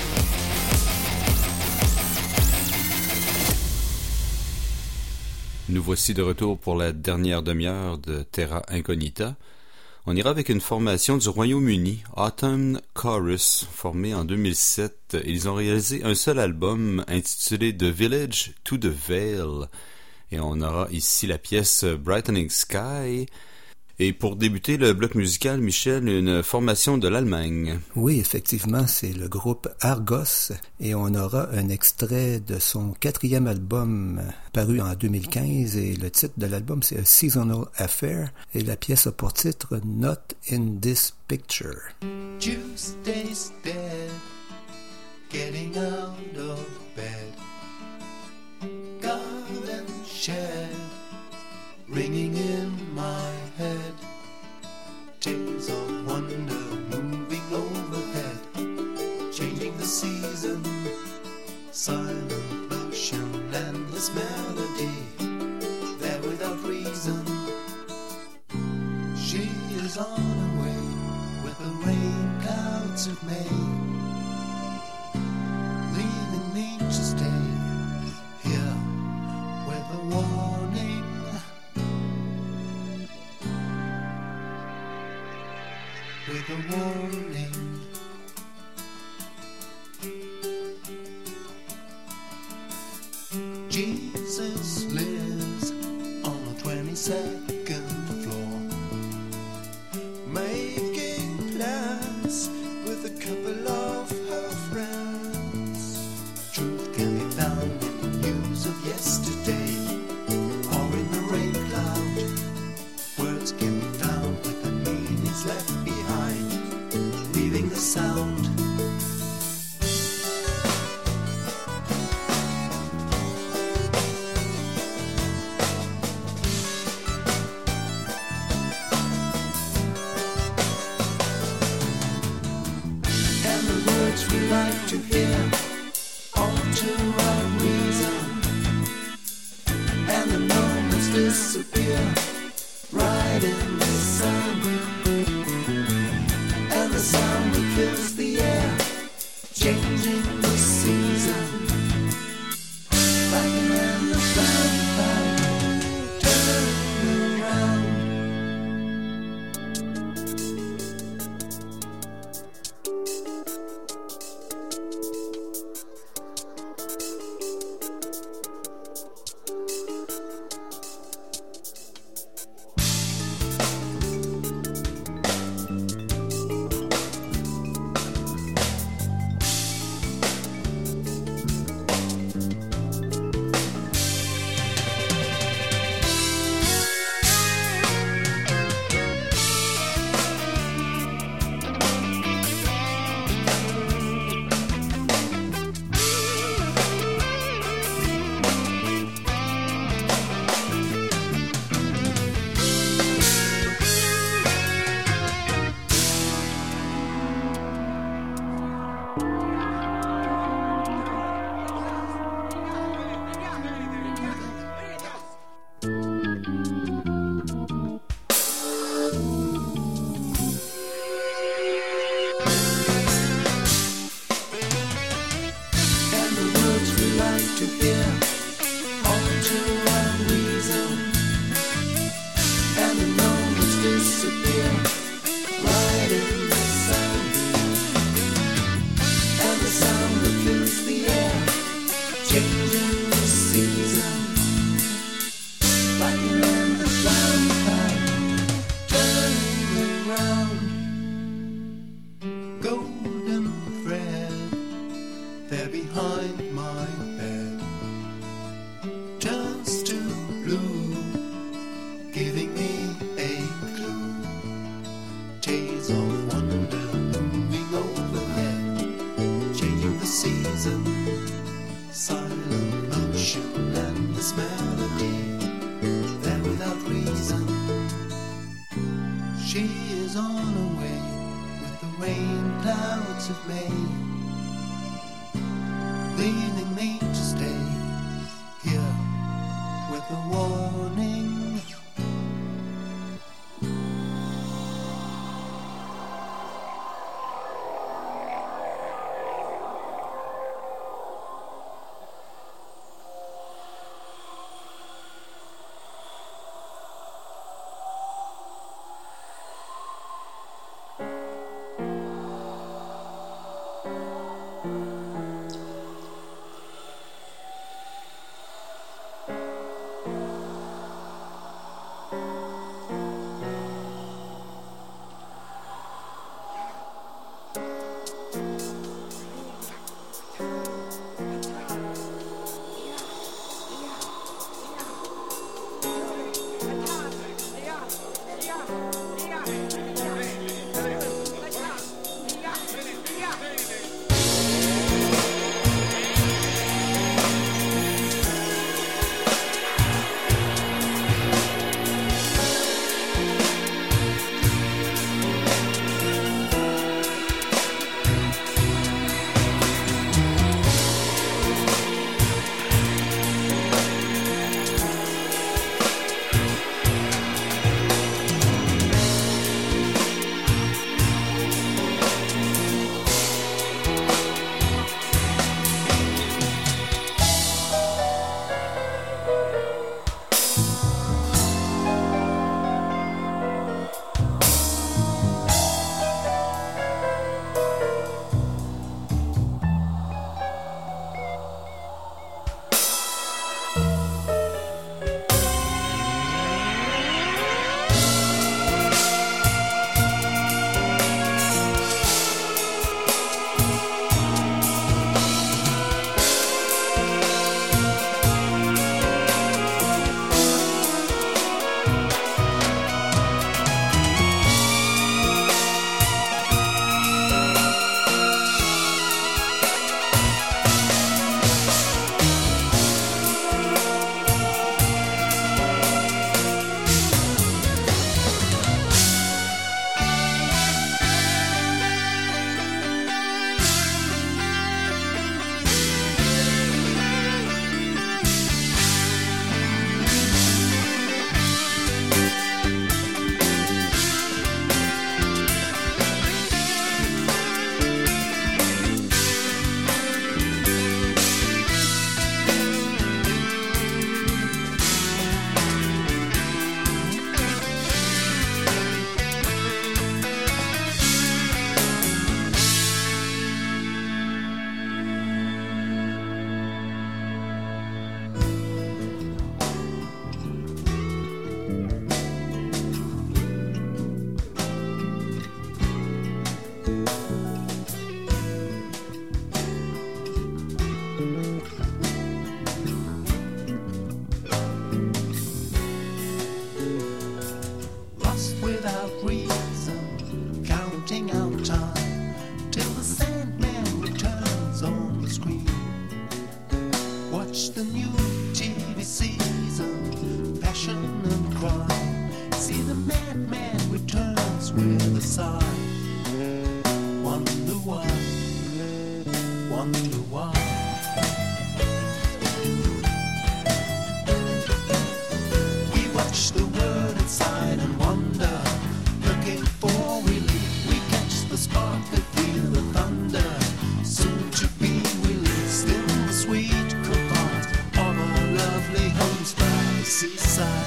Nous voici de retour pour la dernière demi-heure de Terra Incognita. On ira avec une formation du Royaume-Uni, Autumn Chorus, formée en 2007. Ils ont réalisé un seul album intitulé The Village to the Vale. Et on aura ici la pièce Brightening Sky. Et pour débuter le bloc musical, Michel, une formation de l'Allemagne. Oui, effectivement, c'est le groupe Argos et on aura un extrait de son 4e album paru en 2015 et le titre de l'album c'est A Seasonal Affair et la pièce a pour titre Not in This Picture. Tuesday's dead, getting out of bed, garden shed, ringing in my head, tales of wonder moving overhead, changing the season, silent motion, endless melody, there without reason. She is on her way with the rain clouds of May, leaving me to stay here with a warning. With a warning. Jesus lives on the 22nd floor, making plans with a couple of her friends. Truth can be found in the news of yesterday. like to hear, all to our reason, and the moments disappear right in the sun, and the sound that fills the air, changing the season, like an endless round, turning around. crime. See the madman returns with a sigh. Wonder why, wonder why. We watch the world inside and wonder, looking for relief. We catch the spark and feel the thunder, soon to be released in the sweet confines of our lovely homes by the seaside.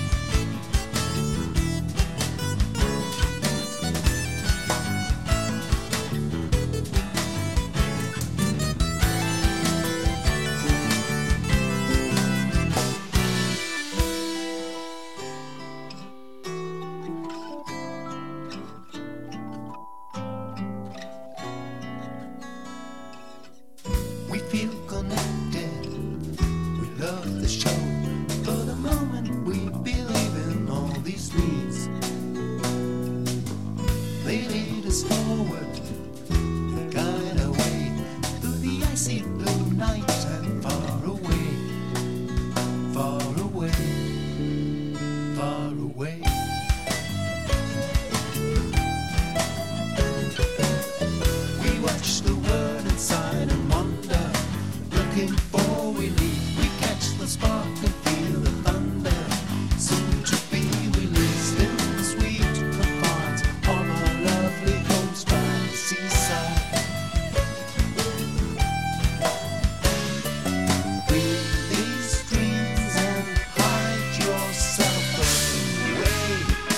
We feel connected, we love the show. For the moment we believe in all these needs. They lead us forward, they guide our way through the icy blue night and far away, far away, far away. We watch the world inside and wonder, looking for relief. We catch the spark and feel the thunder, soon to be released in the sweet confines of our lovely homes by the seaside. Breathe these dreams and hide yourself away.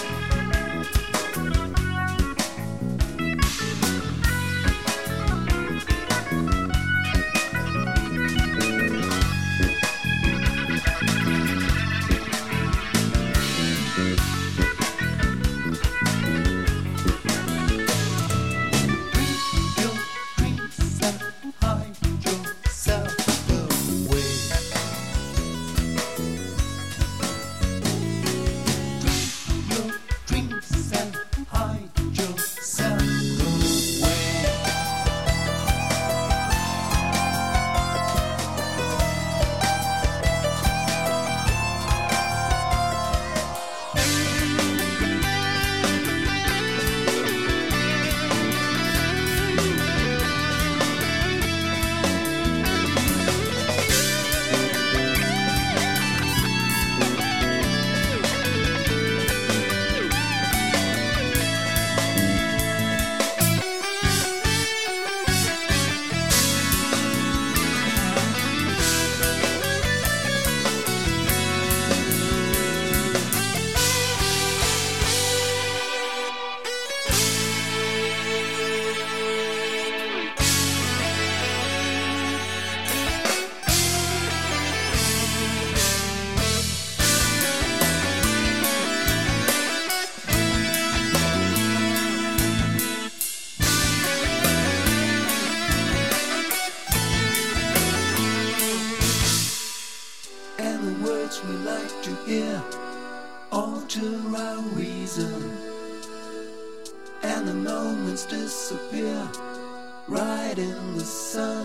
And the words we like to hear alter our reason, and the moments disappear right in the sun,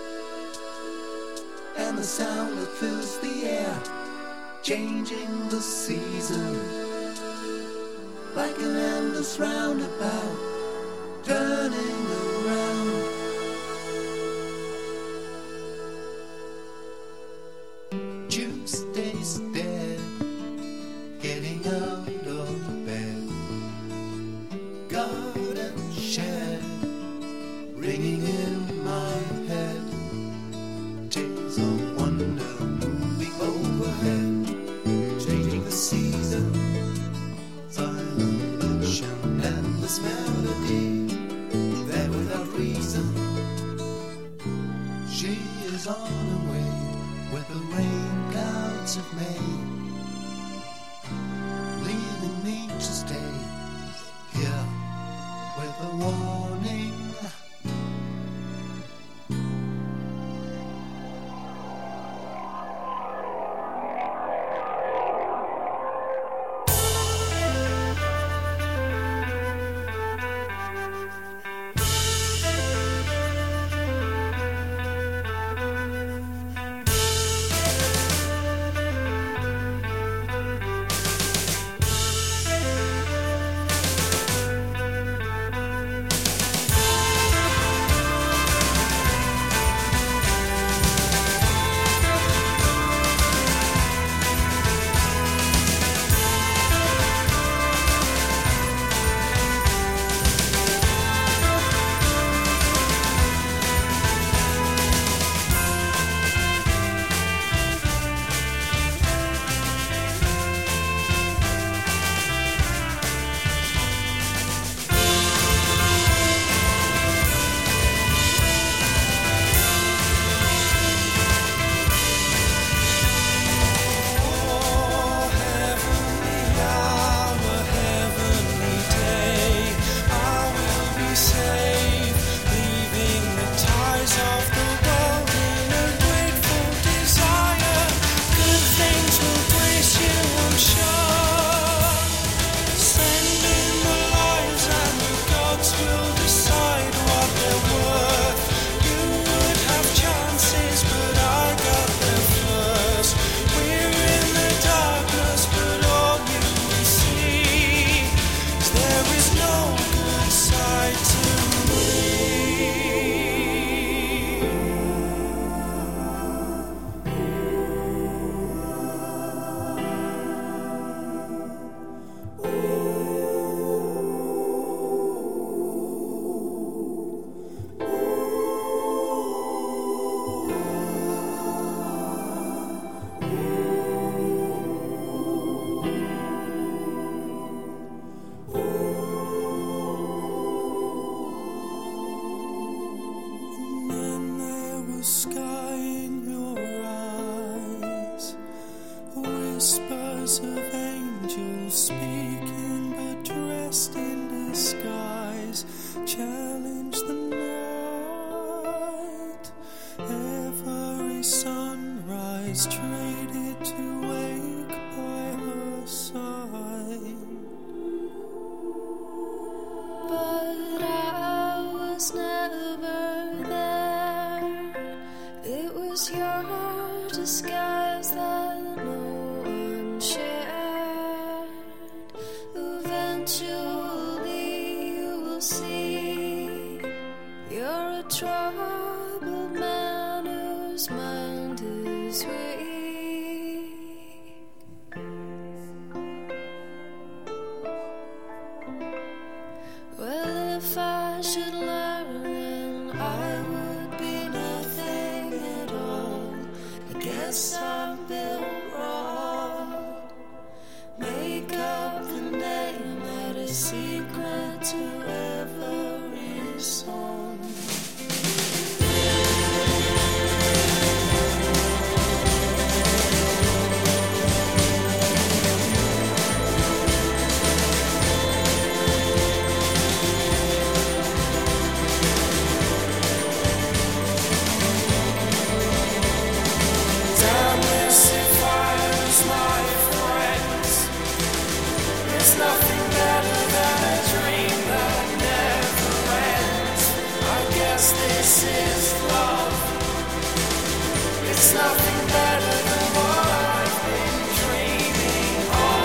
and the sound that fills the air, changing the season, like an endless roundabout, turning around. Tuesday's dead, getting out of bed. Garden shed, ringing in my head. Tales of wonder moving overhead, changing the season. Silent ocean, endless melody, there without reason. She is on her way with the rain clouds of May, leaving angels speaking, but dressed in disguise, challenge the night. Every sunrise traded to wake by her side. But I was never there. It was your disguise that no one shared. Eventually you will see you're a troubled man whose mind is weak. Well, if I should learn, then I would be nothing at all. I guess I'm built wrong. Make up the name that is secret to every song. There's nothing better than a dream that never ends. I guess this is love. It's nothing better than what I've been dreaming of.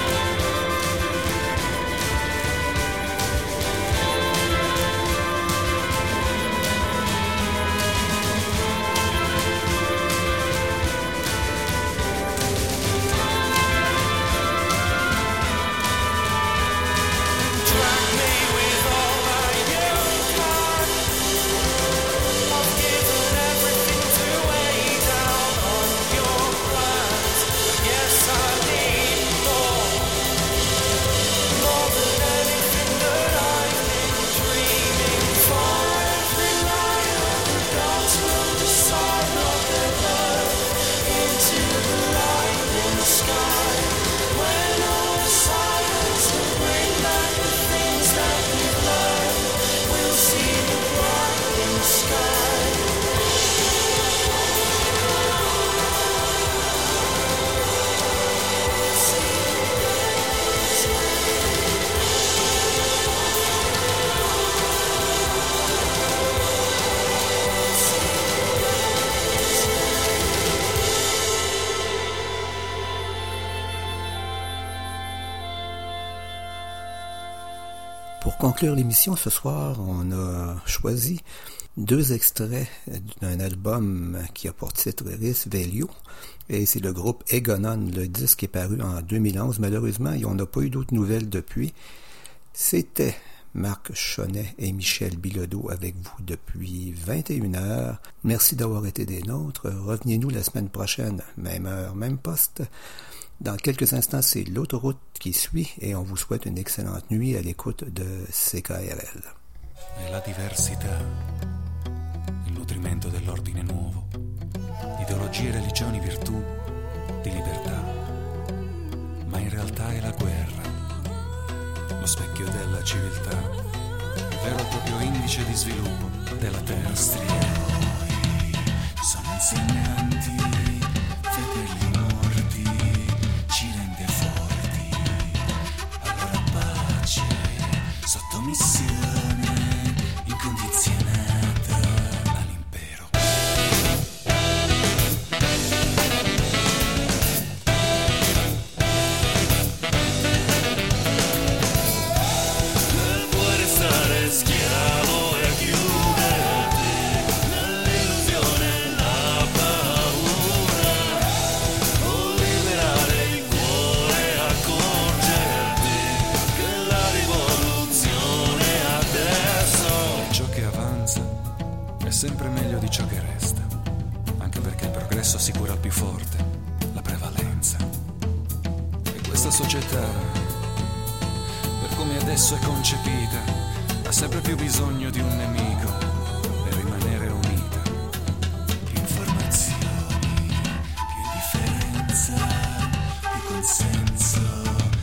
Pour conclure l'émission ce soir, on a choisi 2 extraits d'un album qui a pour titre Ris Velio, et c'est le groupe Egonon. Le disque est paru en 2011. Malheureusement, on n'a pas eu d'autres nouvelles depuis. C'était Marc Chonnet et Michel Bilodeau avec vous depuis 21h. Merci d'avoir été des nôtres. Revenez-nous la semaine prochaine, même heure, même poste. Dans quelques instants, c'est l'autoroute qui suit et on vous souhaite une excellente nuit à l'écoute de CKRL. È la diversità, il nutrimento dell'ordine nuovo, ideologie, religioni, virtù, di libertà. Ma in realtà è la guerra, lo specchio della civiltà, il vero e proprio indice di sviluppo della terra. Sono insegnanti, fedeli morti, ci rende forti. Allora pace, sottomissione incondizionata all'impero. Vuoi restare schiavo e chiuderti nell'illusione e la paura, o liberare il cuore e accorgerti che la rivoluzione adesso Ciò che avanza è sempre meglio di ciò che resta, anche perché il progresso assicura al più forte la prevalenza. E questa società, per come adesso è concepita, ha sempre più bisogno di un nemico per rimanere unita. Più informazioni, più indifferenza, più consenso,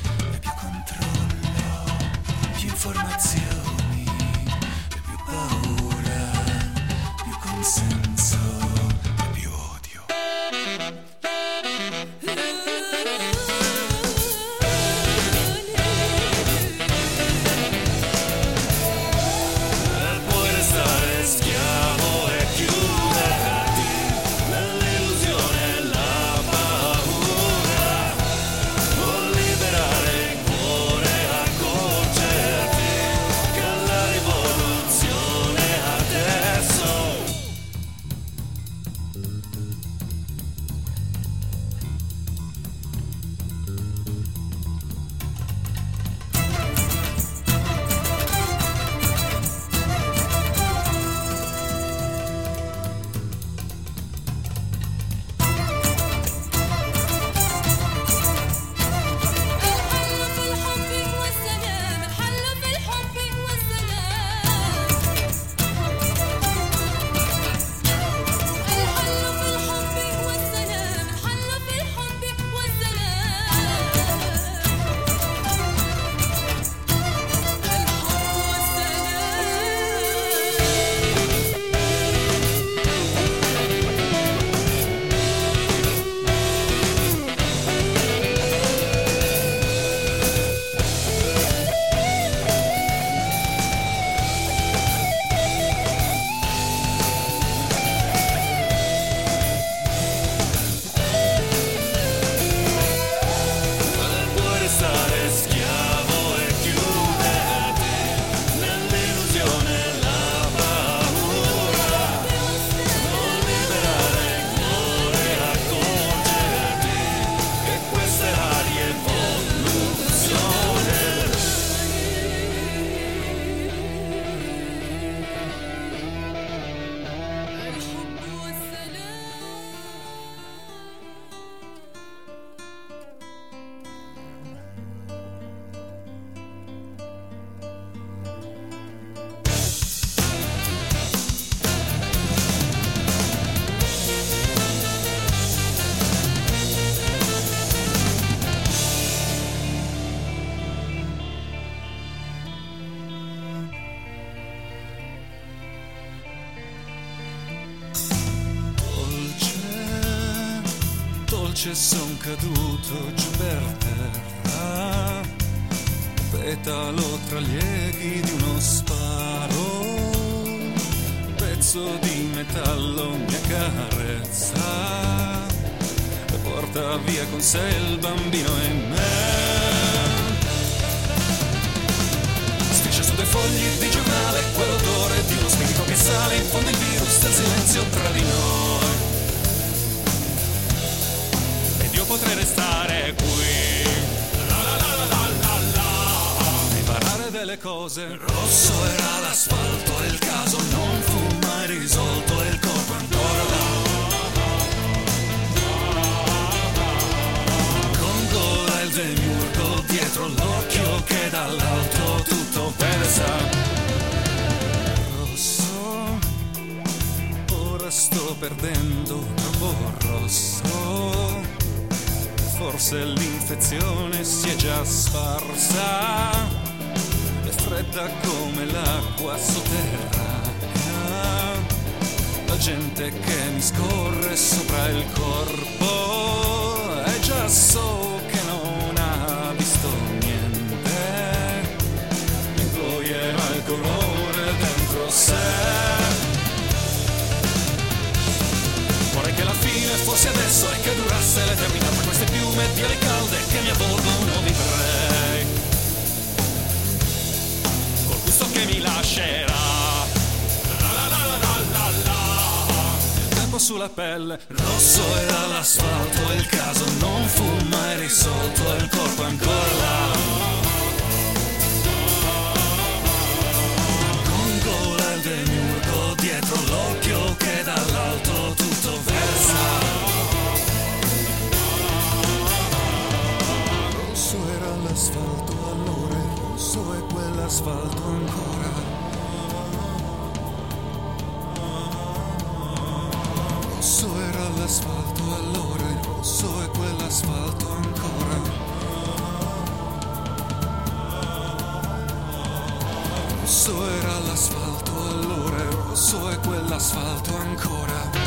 invece son caduto giù per terra, petalo tra gli eghi di uno sparo, pezzo di metallo mia carezza, e porta via con sé il bambino e me. Striscia su dei fogli di giornale quell'odore di uno spirito che sale, infonde il virus del silenzio tra di noi, ed io potrei restare qui e parlare delle cose. Rosso era l'asfalto e il caso non fu mai risolto e il corpo ancora là, con gola il demiurgo dietro l'occhio che dall'alto tutto vede sa. Rosso, ora sto perdendo troppo rosso, forse l'infezione si è già sparsa, è fredda come l'acqua sotterranea, la gente che mi scorre sopra il corpo, e già so che non ha visto niente, e poi era il colore dentro sé. Vorrei che la fine fosse adesso e che durasse l'eternità, tra queste piume di ali calde che mi avvolgono vivrei, col gusto che mi lascerà il tempo sulla pelle. Rosso era l'asfalto e il caso non fu mai risolto e il corpo ancora là, con gola il demiurgo dietro l'occhio che dall'alto tutto versa. Rosso era l'asfalto allora e rosso è quell'asfalto ancora. Rosso era l'asfalto allora e rosso è quell'asfalto ancora. Rosso era l'asfalto allora e rosso è quell'asfalto ancora.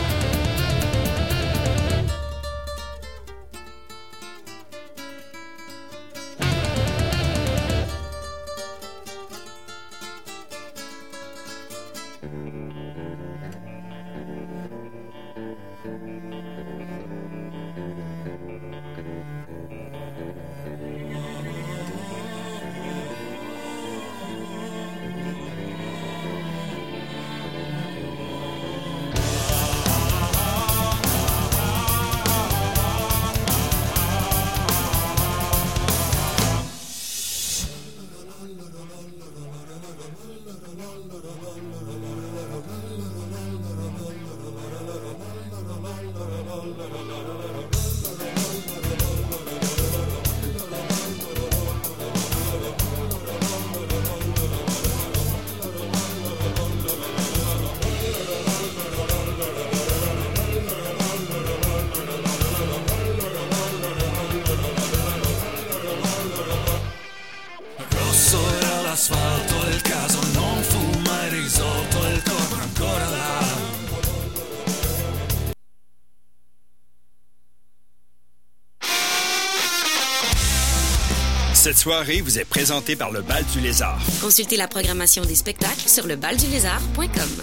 Cette soirée vous est présentée par le Bal du Lézard. Consultez la programmation des spectacles sur lebaldulézard.com.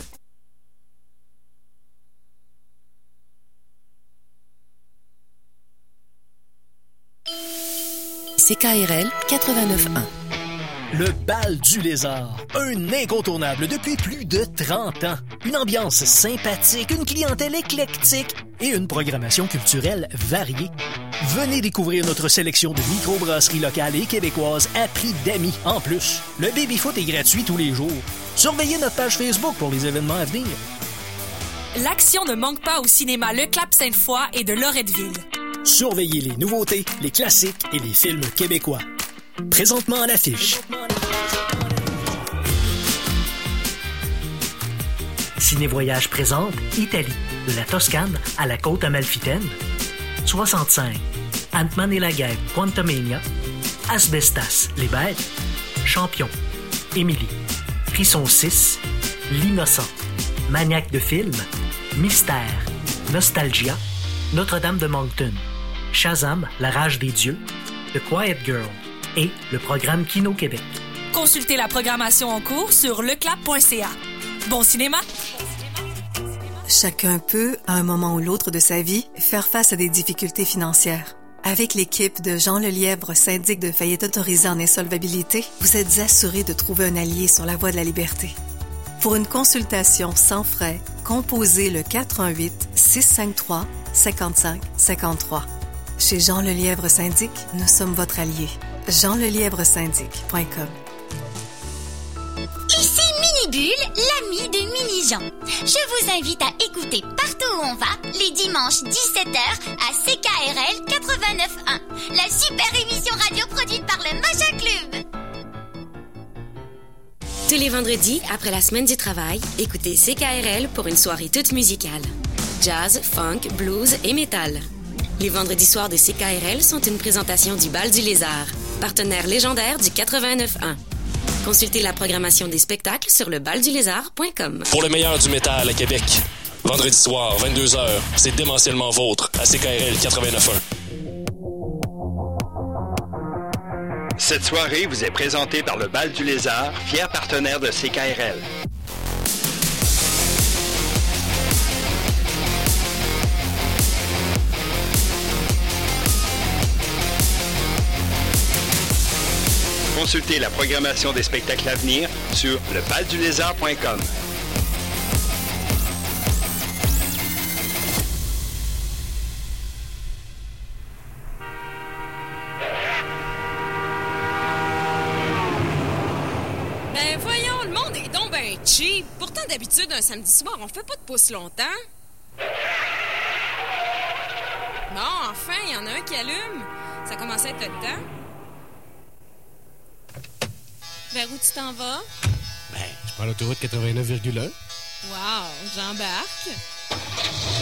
CKRL 89.1. Le Bal du Lézard, un incontournable depuis plus de 30 ans. Une ambiance sympathique, une clientèle éclectique et une programmation culturelle variée. Venez découvrir notre sélection de microbrasseries locales et québécoises à prix d'amis. En plus, le baby-foot est gratuit tous les jours. Surveillez notre page Facebook pour les événements à venir. L'action ne manque pas au cinéma Le Clap Sainte-Foy et de Loretteville. Surveillez les nouveautés, les classiques et les films québécois. Présentement à l'affiche. Ciné-Voyage présente Italie, de la Toscane à la côte amalfitaine. 65. Ant-Man et la guêpe, Quantumania. Asbestas, les bêtes. Champion. Émilie. Frisson 6. L'innocent. Maniaque de film. Mystère. Nostalgia. Notre-Dame de Moncton. Shazam, la rage des dieux, The Quiet Girl et le programme Kino Québec. Consultez la programmation en cours sur leclap.ca. Bon cinéma! Chacun peut, à un moment ou l'autre de sa vie, faire face à des difficultés financières. Avec l'équipe de Jean Lelièvre, syndic de faillite autorisé en insolvabilité, vous êtes assuré de trouver un allié sur la voie de la liberté. Pour une consultation sans frais, composez le 418-653-5553. Chez Jean Lelièvre Syndic, nous sommes votre allié. jeanlelièvresyndic.com. Ici Mini-Bulle, l'ami de Mini-Jean. Je vous invite à écouter partout où on va, les dimanches 17h à CKRL 89.1, la super émission radio produite par le Maja Club. Tous les vendredis, après la semaine du travail, écoutez CKRL pour une soirée toute musicale. Jazz, funk, blues et métal. Les vendredis soirs de CKRL sont une présentation du Bal du Lézard, partenaire légendaire du 89.1. Consultez la programmation des spectacles sur lebaldulézard.com. Pour le meilleur du métal à Québec, vendredi soir, 22h, c'est démentiellement vôtre à CKRL 89.1. Cette soirée vous est présentée par le Bal du Lézard, fier partenaire de CKRL. Consultez la programmation des spectacles à venir sur lebaldulézard.com. Ben voyons, le monde est donc ben cheap. Pourtant, d'habitude, un samedi soir, on fait pas de pouce longtemps. Bon, enfin, il y en a un qui allume. Ça commence à être le temps. Vers où tu t'en vas? Ben, je prends l'autoroute 89,1. Wow, j'embarque.